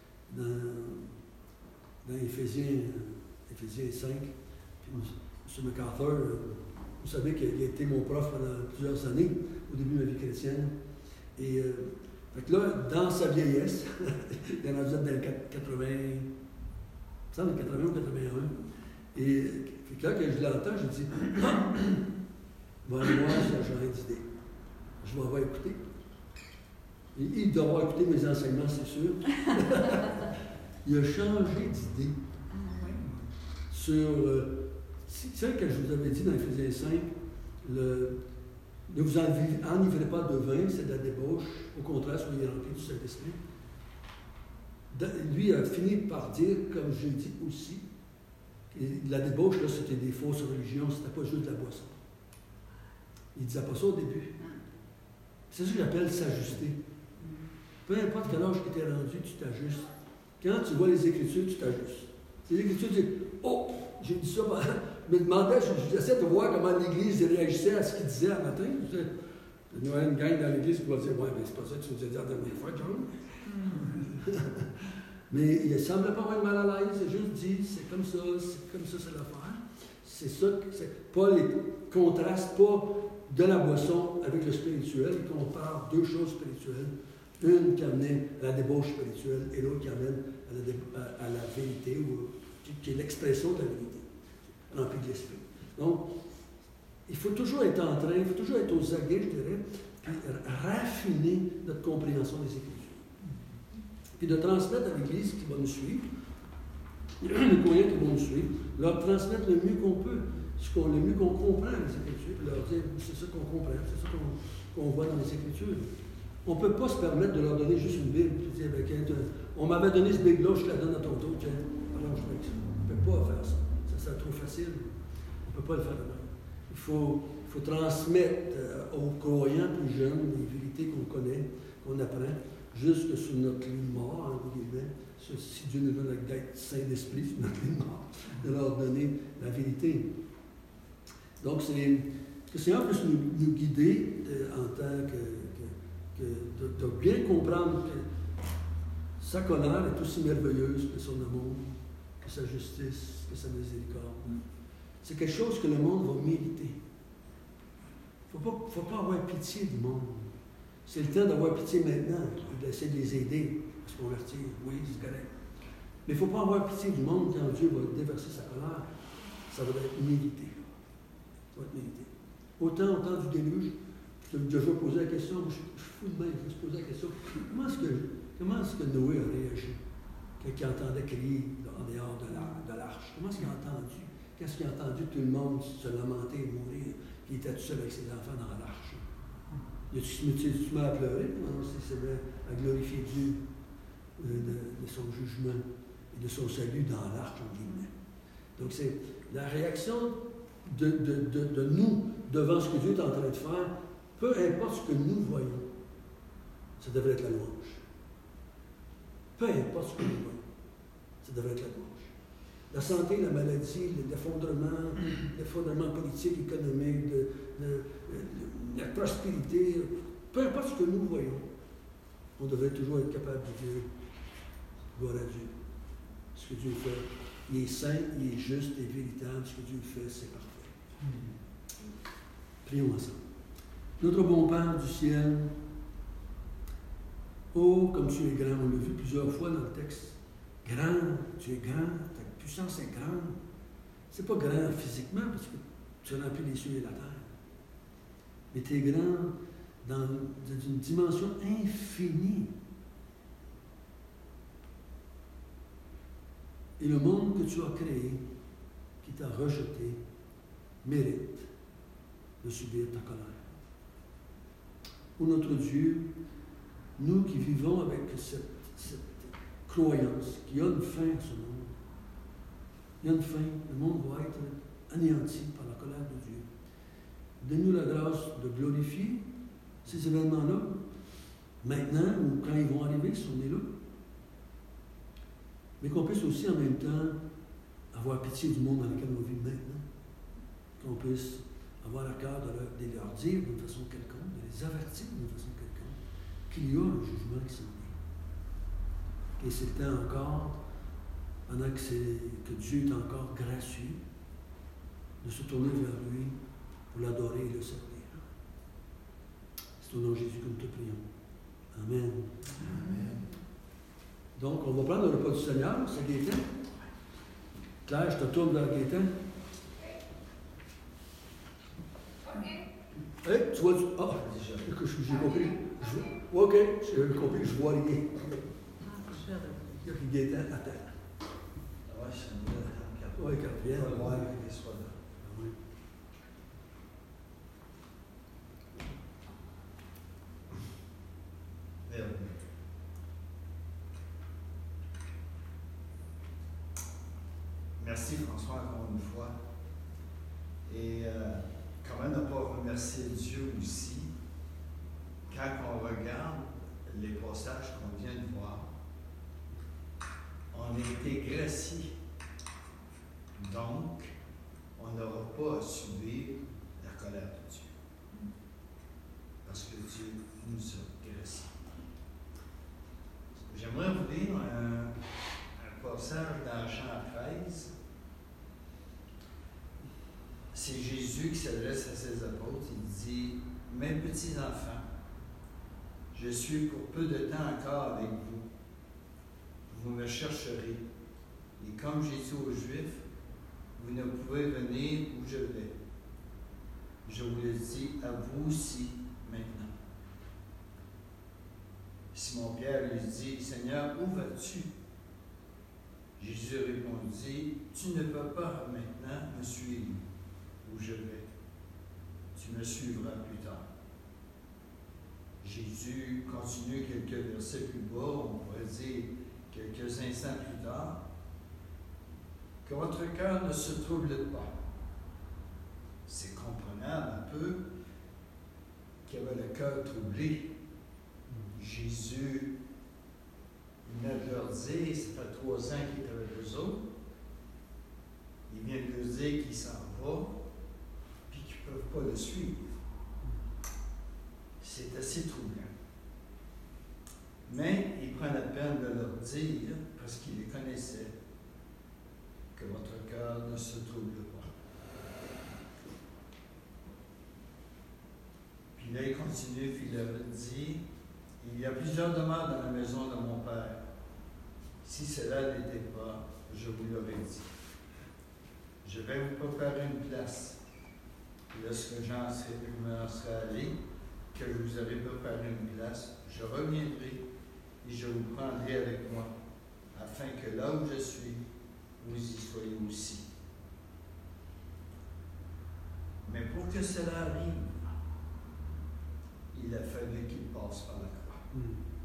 dans Éphésiens 5. Puis, M. MacArthur, vous savez qu'il a été mon prof pendant plusieurs années, au début de ma vie chrétienne. Et fait que là, dans sa vieillesse, il en a dans les 80, ça, dans 80 ou 81. Et puis là, quand je l'entends, je dis bon, moi, j'ai changé d'idée. Je m'en vais écouter. Et il doit avoir écouté mes enseignements, c'est sûr. Il a changé d'idée sur... c'est ça que je vous avais dit dans Éphésiens 5, ne vous enivrez pas de vin, c'est de la débauche. Au contraire, soyez remplis du Saint-Esprit. Lui a fini par dire, comme je dis aussi, que la débauche, là, c'était des fausses religions, c'était pas juste de la boisson. Il ne disait pas ça au début. C'est ça que j'appelle s'ajuster. Peu importe quel âge que tu es rendu, tu t'ajustes. Quand tu vois les Écritures, tu t'ajustes. Les Écritures disent, oh, j'ai dit ça, je me demandais, j'essaie de voir comment l'Église réagissait à ce qu'il disait un matin. Il y a une gang dans l'Église qui va dire, ouais, mais c'est pas ça que tu nous as dit la dernière fois, John. Mais il ne semblait pas avoir mal à l'aise, il a juste dit, c'est comme ça, c'est l'affaire. C'est ça, c'est pas les contrastes, pas de la boisson avec le spirituel, il compare deux choses spirituelles. Une qui amène à la débauche spirituelle et l'autre qui amène à la vérité, qui est l'expression de la vérité, remplie de l'esprit. Donc, il faut toujours être en train, il faut toujours être aux aguets, je dirais, puis raffiner notre compréhension des Écritures. Puis de transmettre à l'Église qui va nous suivre, les croyants qui vont nous suivre, leur transmettre le mieux qu'on peut, le mieux qu'on comprend les Écritures, puis leur dire, c'est ça qu'on comprend, c'est ça qu'on voit dans les Écritures. On ne peut pas se permettre de leur donner juste une Bible, puis dire, on m'avait donné ce Bible-là, je te la donne à ton tour, tiens, allonge avec ça. On ne peut pas faire ça. Ça serait trop facile. On ne peut pas le faire de même. Il faut transmettre aux croyants plus jeunes les vérités qu'on connaît, qu'on apprend, jusque sur notre lit de mort, entre guillemets, si Dieu nous donne d'être saint d'esprit sur notre lit de mort, de leur donner la vérité. Donc, que le Seigneur puisse nous guider en tant de bien comprendre que sa colère est aussi merveilleuse que son amour, que sa justice, que sa miséricorde. C'est quelque chose que le monde va mériter. Il ne faut pas avoir pitié du monde. C'est le temps d'avoir pitié maintenant, d'essayer de les aider à se convertir. Oui, c'est correct. Mais il ne faut pas avoir pitié du monde quand Dieu va déverser sa colère. Ça va être mérité. Ça va être mérité. Autant au temps du déluge, je vais poser la question, je suis fou de même, je vais se poser la question, comment est-ce que Noé a réagi quand il entendait crier en dehors de l'arche? Comment est-ce qu'il a entendu? Qu'est-ce qu'il a entendu tout le monde se lamenter et mourir, puis il était tout seul avec ses enfants dans l'arche? Il a-tu mis à pleurer? Non, c'est vrai, à glorifier Dieu de son jugement et de son salut dans l'arche, en guillemets. Donc c'est la réaction de nous devant ce que Dieu est en train de faire, peu importe ce que nous voyons, ça devrait être la louange. Peu importe ce que nous voyons, ça devrait être la louange. La santé, la maladie, l'effondrement politique, économique, la prospérité, peu importe ce que nous voyons, on devrait toujours être capable de dire gloire à Dieu. Ce que Dieu fait, il est saint, il est juste, il est véritable. Ce que Dieu fait, c'est parfait. Prions ensemble. Notre bon Père du ciel, oh, comme tu es grand, on l'a vu plusieurs fois dans le texte. Grand, tu es grand, ta puissance est grande. C'est pas grand physiquement parce que tu remplis les cieux et la terre. Mais tu es grand dans une dimension infinie. Et le monde que tu as créé, qui t'a rejeté, mérite de subir ta colère. Ô notre Dieu, nous qui vivons avec cette croyance, qu'il y a une fin à ce monde, il y a une fin, le monde va être anéanti par la colère de Dieu. Donne-nous la grâce de glorifier ces événements-là, maintenant ou quand ils vont arriver, si on est là. Mais qu'on puisse aussi en même temps avoir pitié du monde dans lequel on vit maintenant. Qu'on puisse avoir le cœur de leur dire d'une façon quelconque, de les avertir d'une façon quelconque, qu'il y a un jugement qui s'en vient. Et c'est le temps encore, pendant que Dieu est encore gracieux, de se tourner vers lui pour l'adorer et le servir. C'est au nom de Jésus que nous te prions. Amen. Amen. Donc, on va prendre le repas du Seigneur, c'est Gaétan. Claire, je te tourne vers Gaétan. Hey, tu vois du... Ah, j'ai compris. OK, j'ai compris, je vois rien. Il y a Gaétan à terre. Ouais, je suis Ouais, qu'elle revienne. Pas loin qu'il soit là. Ah oui. Merveilleux. Merci François encore une fois. Et comment ne pas remercier Dieu aussi quand on regarde les passages qu'on vient de voir. On a été graciés. Donc, on n'aura pas à subir la colère de Dieu. Parce que Dieu nous a graciés. J'aimerais vous lire un passage dans Jean 13. C'est Jésus qui s'adresse à ses apôtres. Il dit, « Mes petits enfants, je suis pour peu de temps encore avec vous. Vous me chercherez. Et comme j'ai dit aux Juifs, vous ne pouvez venir où je vais. Je vous le dis à vous aussi maintenant. » Simon-Pierre lui dit, « Seigneur, où vas-tu? » Jésus répondit, « Tu ne peux pas maintenant me suivre où je vais. Tu me suivras plus tard. » Jésus continue quelques versets plus bas, on pourrait dire quelques instants plus tard, « Que votre cœur ne se trouble pas. » C'est comprenable un peu qu'il y avait le cœur troublé. Jésus venait de leur dire, ça fait 3 ans qu'il est avec eux autres, il vient de leur dire qu'il s'en va, puis qu'ils ne peuvent pas le suivre. C'est assez troublant. Mais il prend la peine de leur dire, parce qu'il les connaissait, que votre cœur ne se trouble pas. Puis là, il continue, puis il leur dit, « Il y a plusieurs demeures dans la maison de mon Père. Si cela n'était pas, je vous l'aurais dit. Je vais vous préparer une place. Lorsque j'en serai allé, que je vous aurai préparé une place, je reviendrai et je vous prendrai avec moi, afin que là où je suis, vous y soyez aussi. Mais pour que cela arrive, il a fallu qu'il passe par la croix.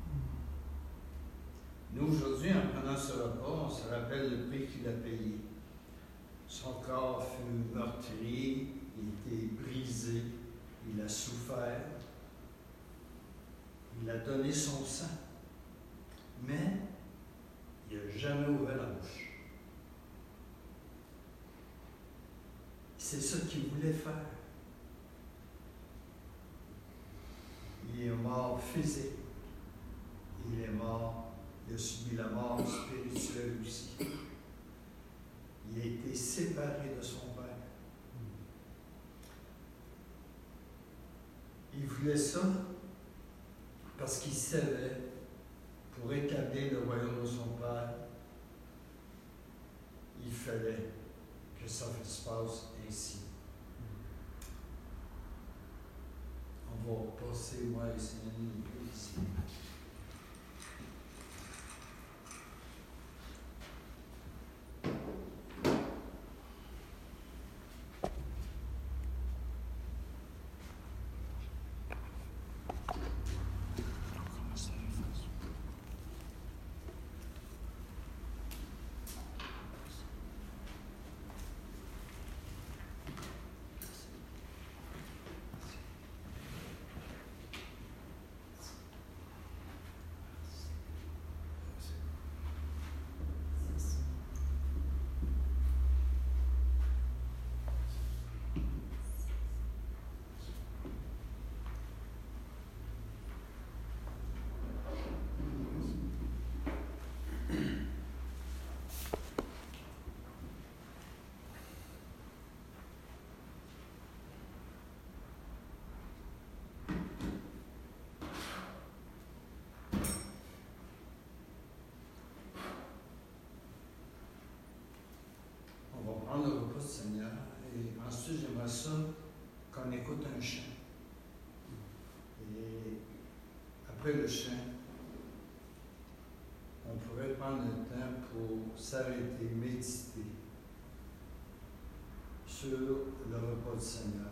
Nous, aujourd'hui, en prenant ce repas, on se rappelle le prix qu'il a payé. Son corps fut meurtri, il était brisé, il a souffert, il a donné son sang, mais il n'a jamais ouvert la bouche. C'est ça qu'il voulait faire. Il est mort physique, il est mort, il a subi la mort spirituelle aussi. Il a été séparé de son Père. Il voulait ça parce qu'il savait, pour établir le royaume de son Père, il fallait que ça se passe ainsi. On va passer, moi et Seigneur, ici. Prendre le repas du Seigneur et ensuite j'aimerais ça qu'on écoute un chant. Et après le chant, on pourrait prendre le temps pour s'arrêter, méditer sur le repas du Seigneur.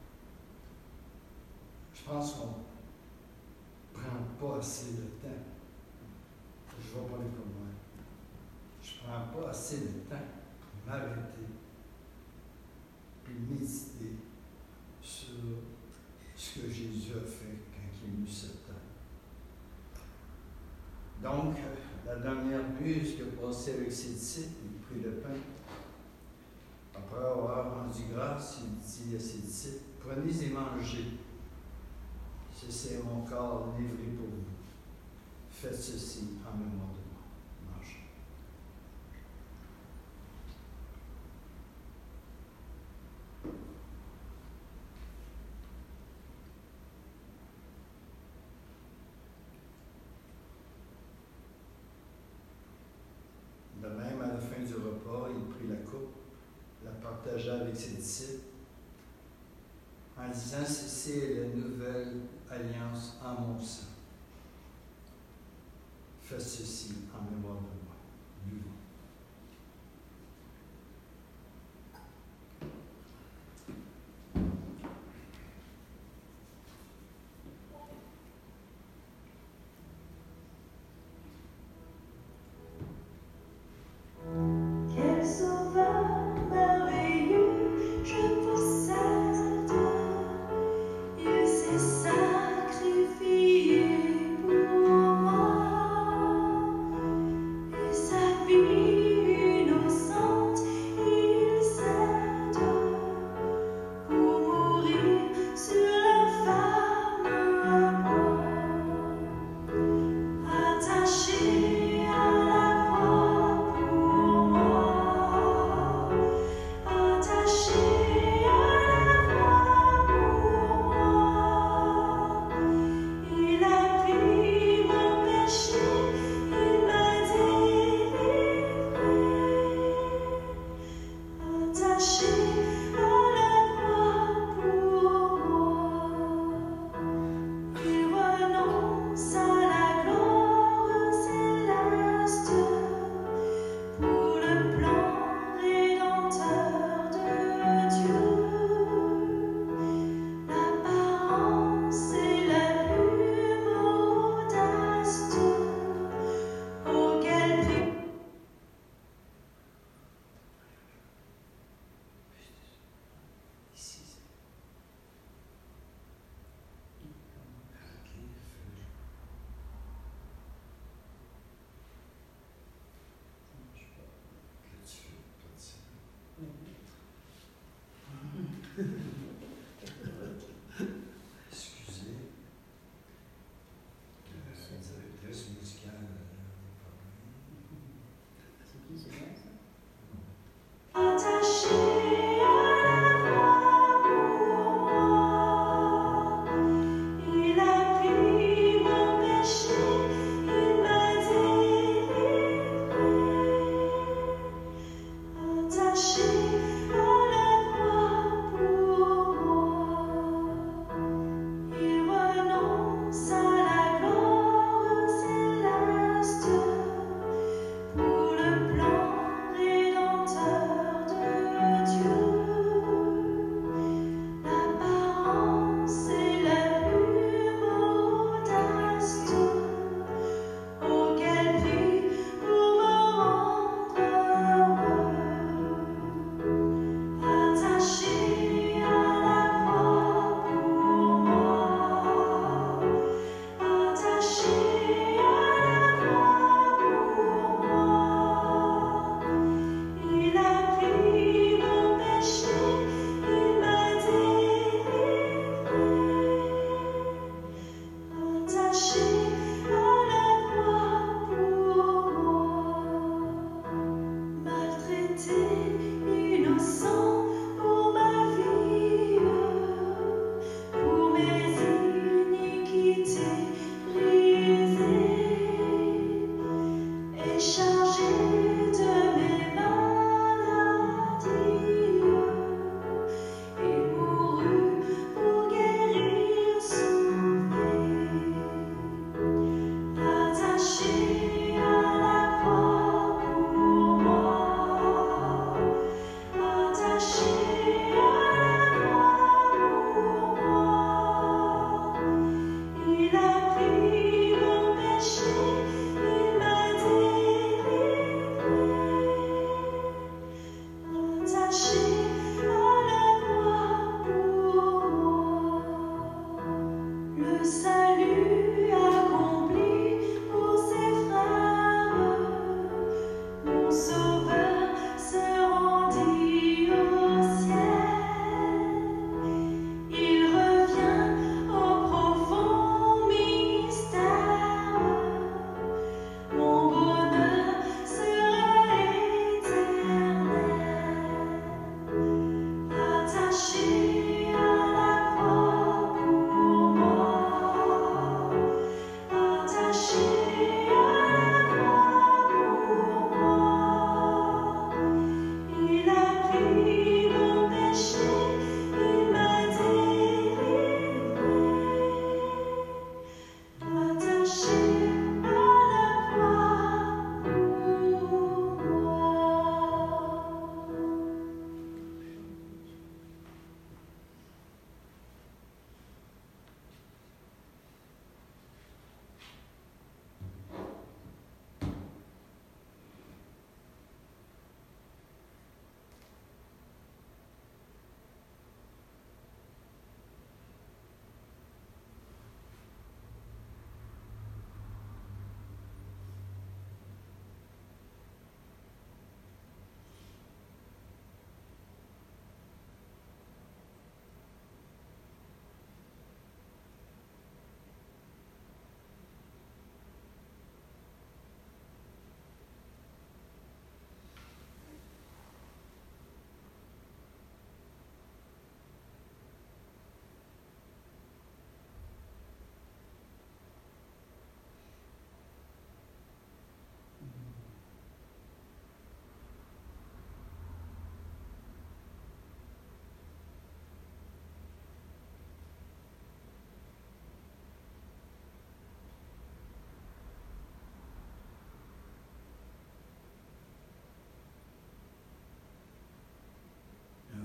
Je pense qu'on ne prend pas assez de temps. Je vais parler pour moi. Je ne prends pas assez de temps pour m'arrêter puis méditer sur ce que Jésus a fait quand il est venu sur terre. Donc, la dernière buse qu'il a passée avec ses disciples, il prit le pain. Après avoir rendu grâce, il dit à ses disciples, prenez et mangez. Ceci est mon corps livré pour vous. Faites ceci en mémoire de moi. Mangez. De même, à la fin du repas, il prit la coupe, la partagea avec ses disciples, en disant, ceci est la nouvelle alliance en mon sang. Faites ceci en mémoire de moi. Buvons. Quel sauveur merveilleux, je possède. Il s'est sacrifié pour moi et sa vie.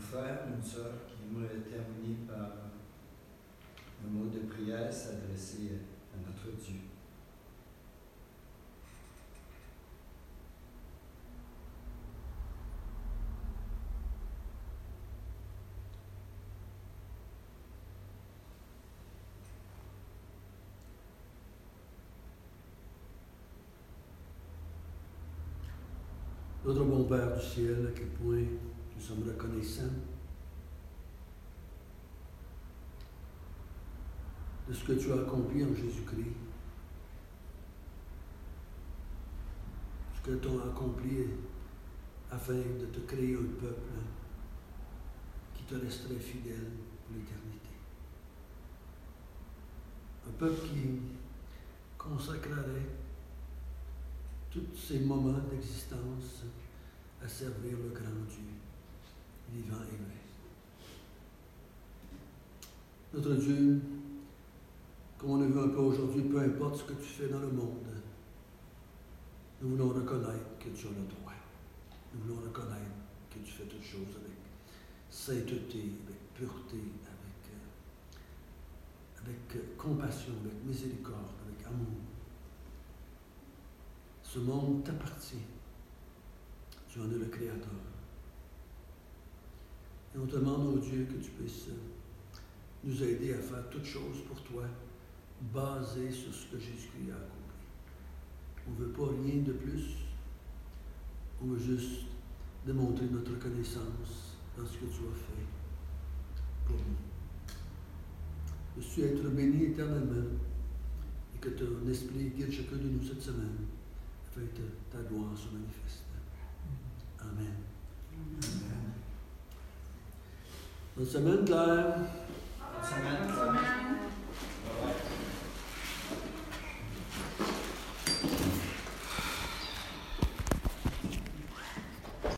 frère ou une sœur qui aimerait terminer par un mot de prière s'adresser à notre Dieu. Notre bon Père du ciel, à quel point nous sommes reconnaissants de ce que tu as accompli en Jésus-Christ, ce que tu as accompli afin de te créer un peuple qui te resterait fidèle pour l'éternité. Un peuple qui consacrerait tous ces moments d'existence à servir le grand Dieu, vivant et vrai. Notre Dieu, comme on a vu un peu aujourd'hui, peu importe ce que tu fais dans le monde, nous voulons reconnaître que tu as le droit. Nous voulons reconnaître que tu fais toutes choses avec sainteté, avec pureté, avec compassion, avec miséricorde, avec amour. Ce monde t'appartient. Tu en es le Créateur. Et on te demande, oh Dieu, que tu puisses nous aider à faire toutes choses pour toi, basées sur ce que Jésus-Christ a accompli. On ne veut pas rien de plus. On veut juste démontrer notre reconnaissance dans ce que tu as fait pour nous. Veux-tu être béni éternellement et que ton esprit guide chacun de nous cette semaine. Ta gloire se manifeste. Amen. Amen. Bonne semaine, Claire. Bonne semaine.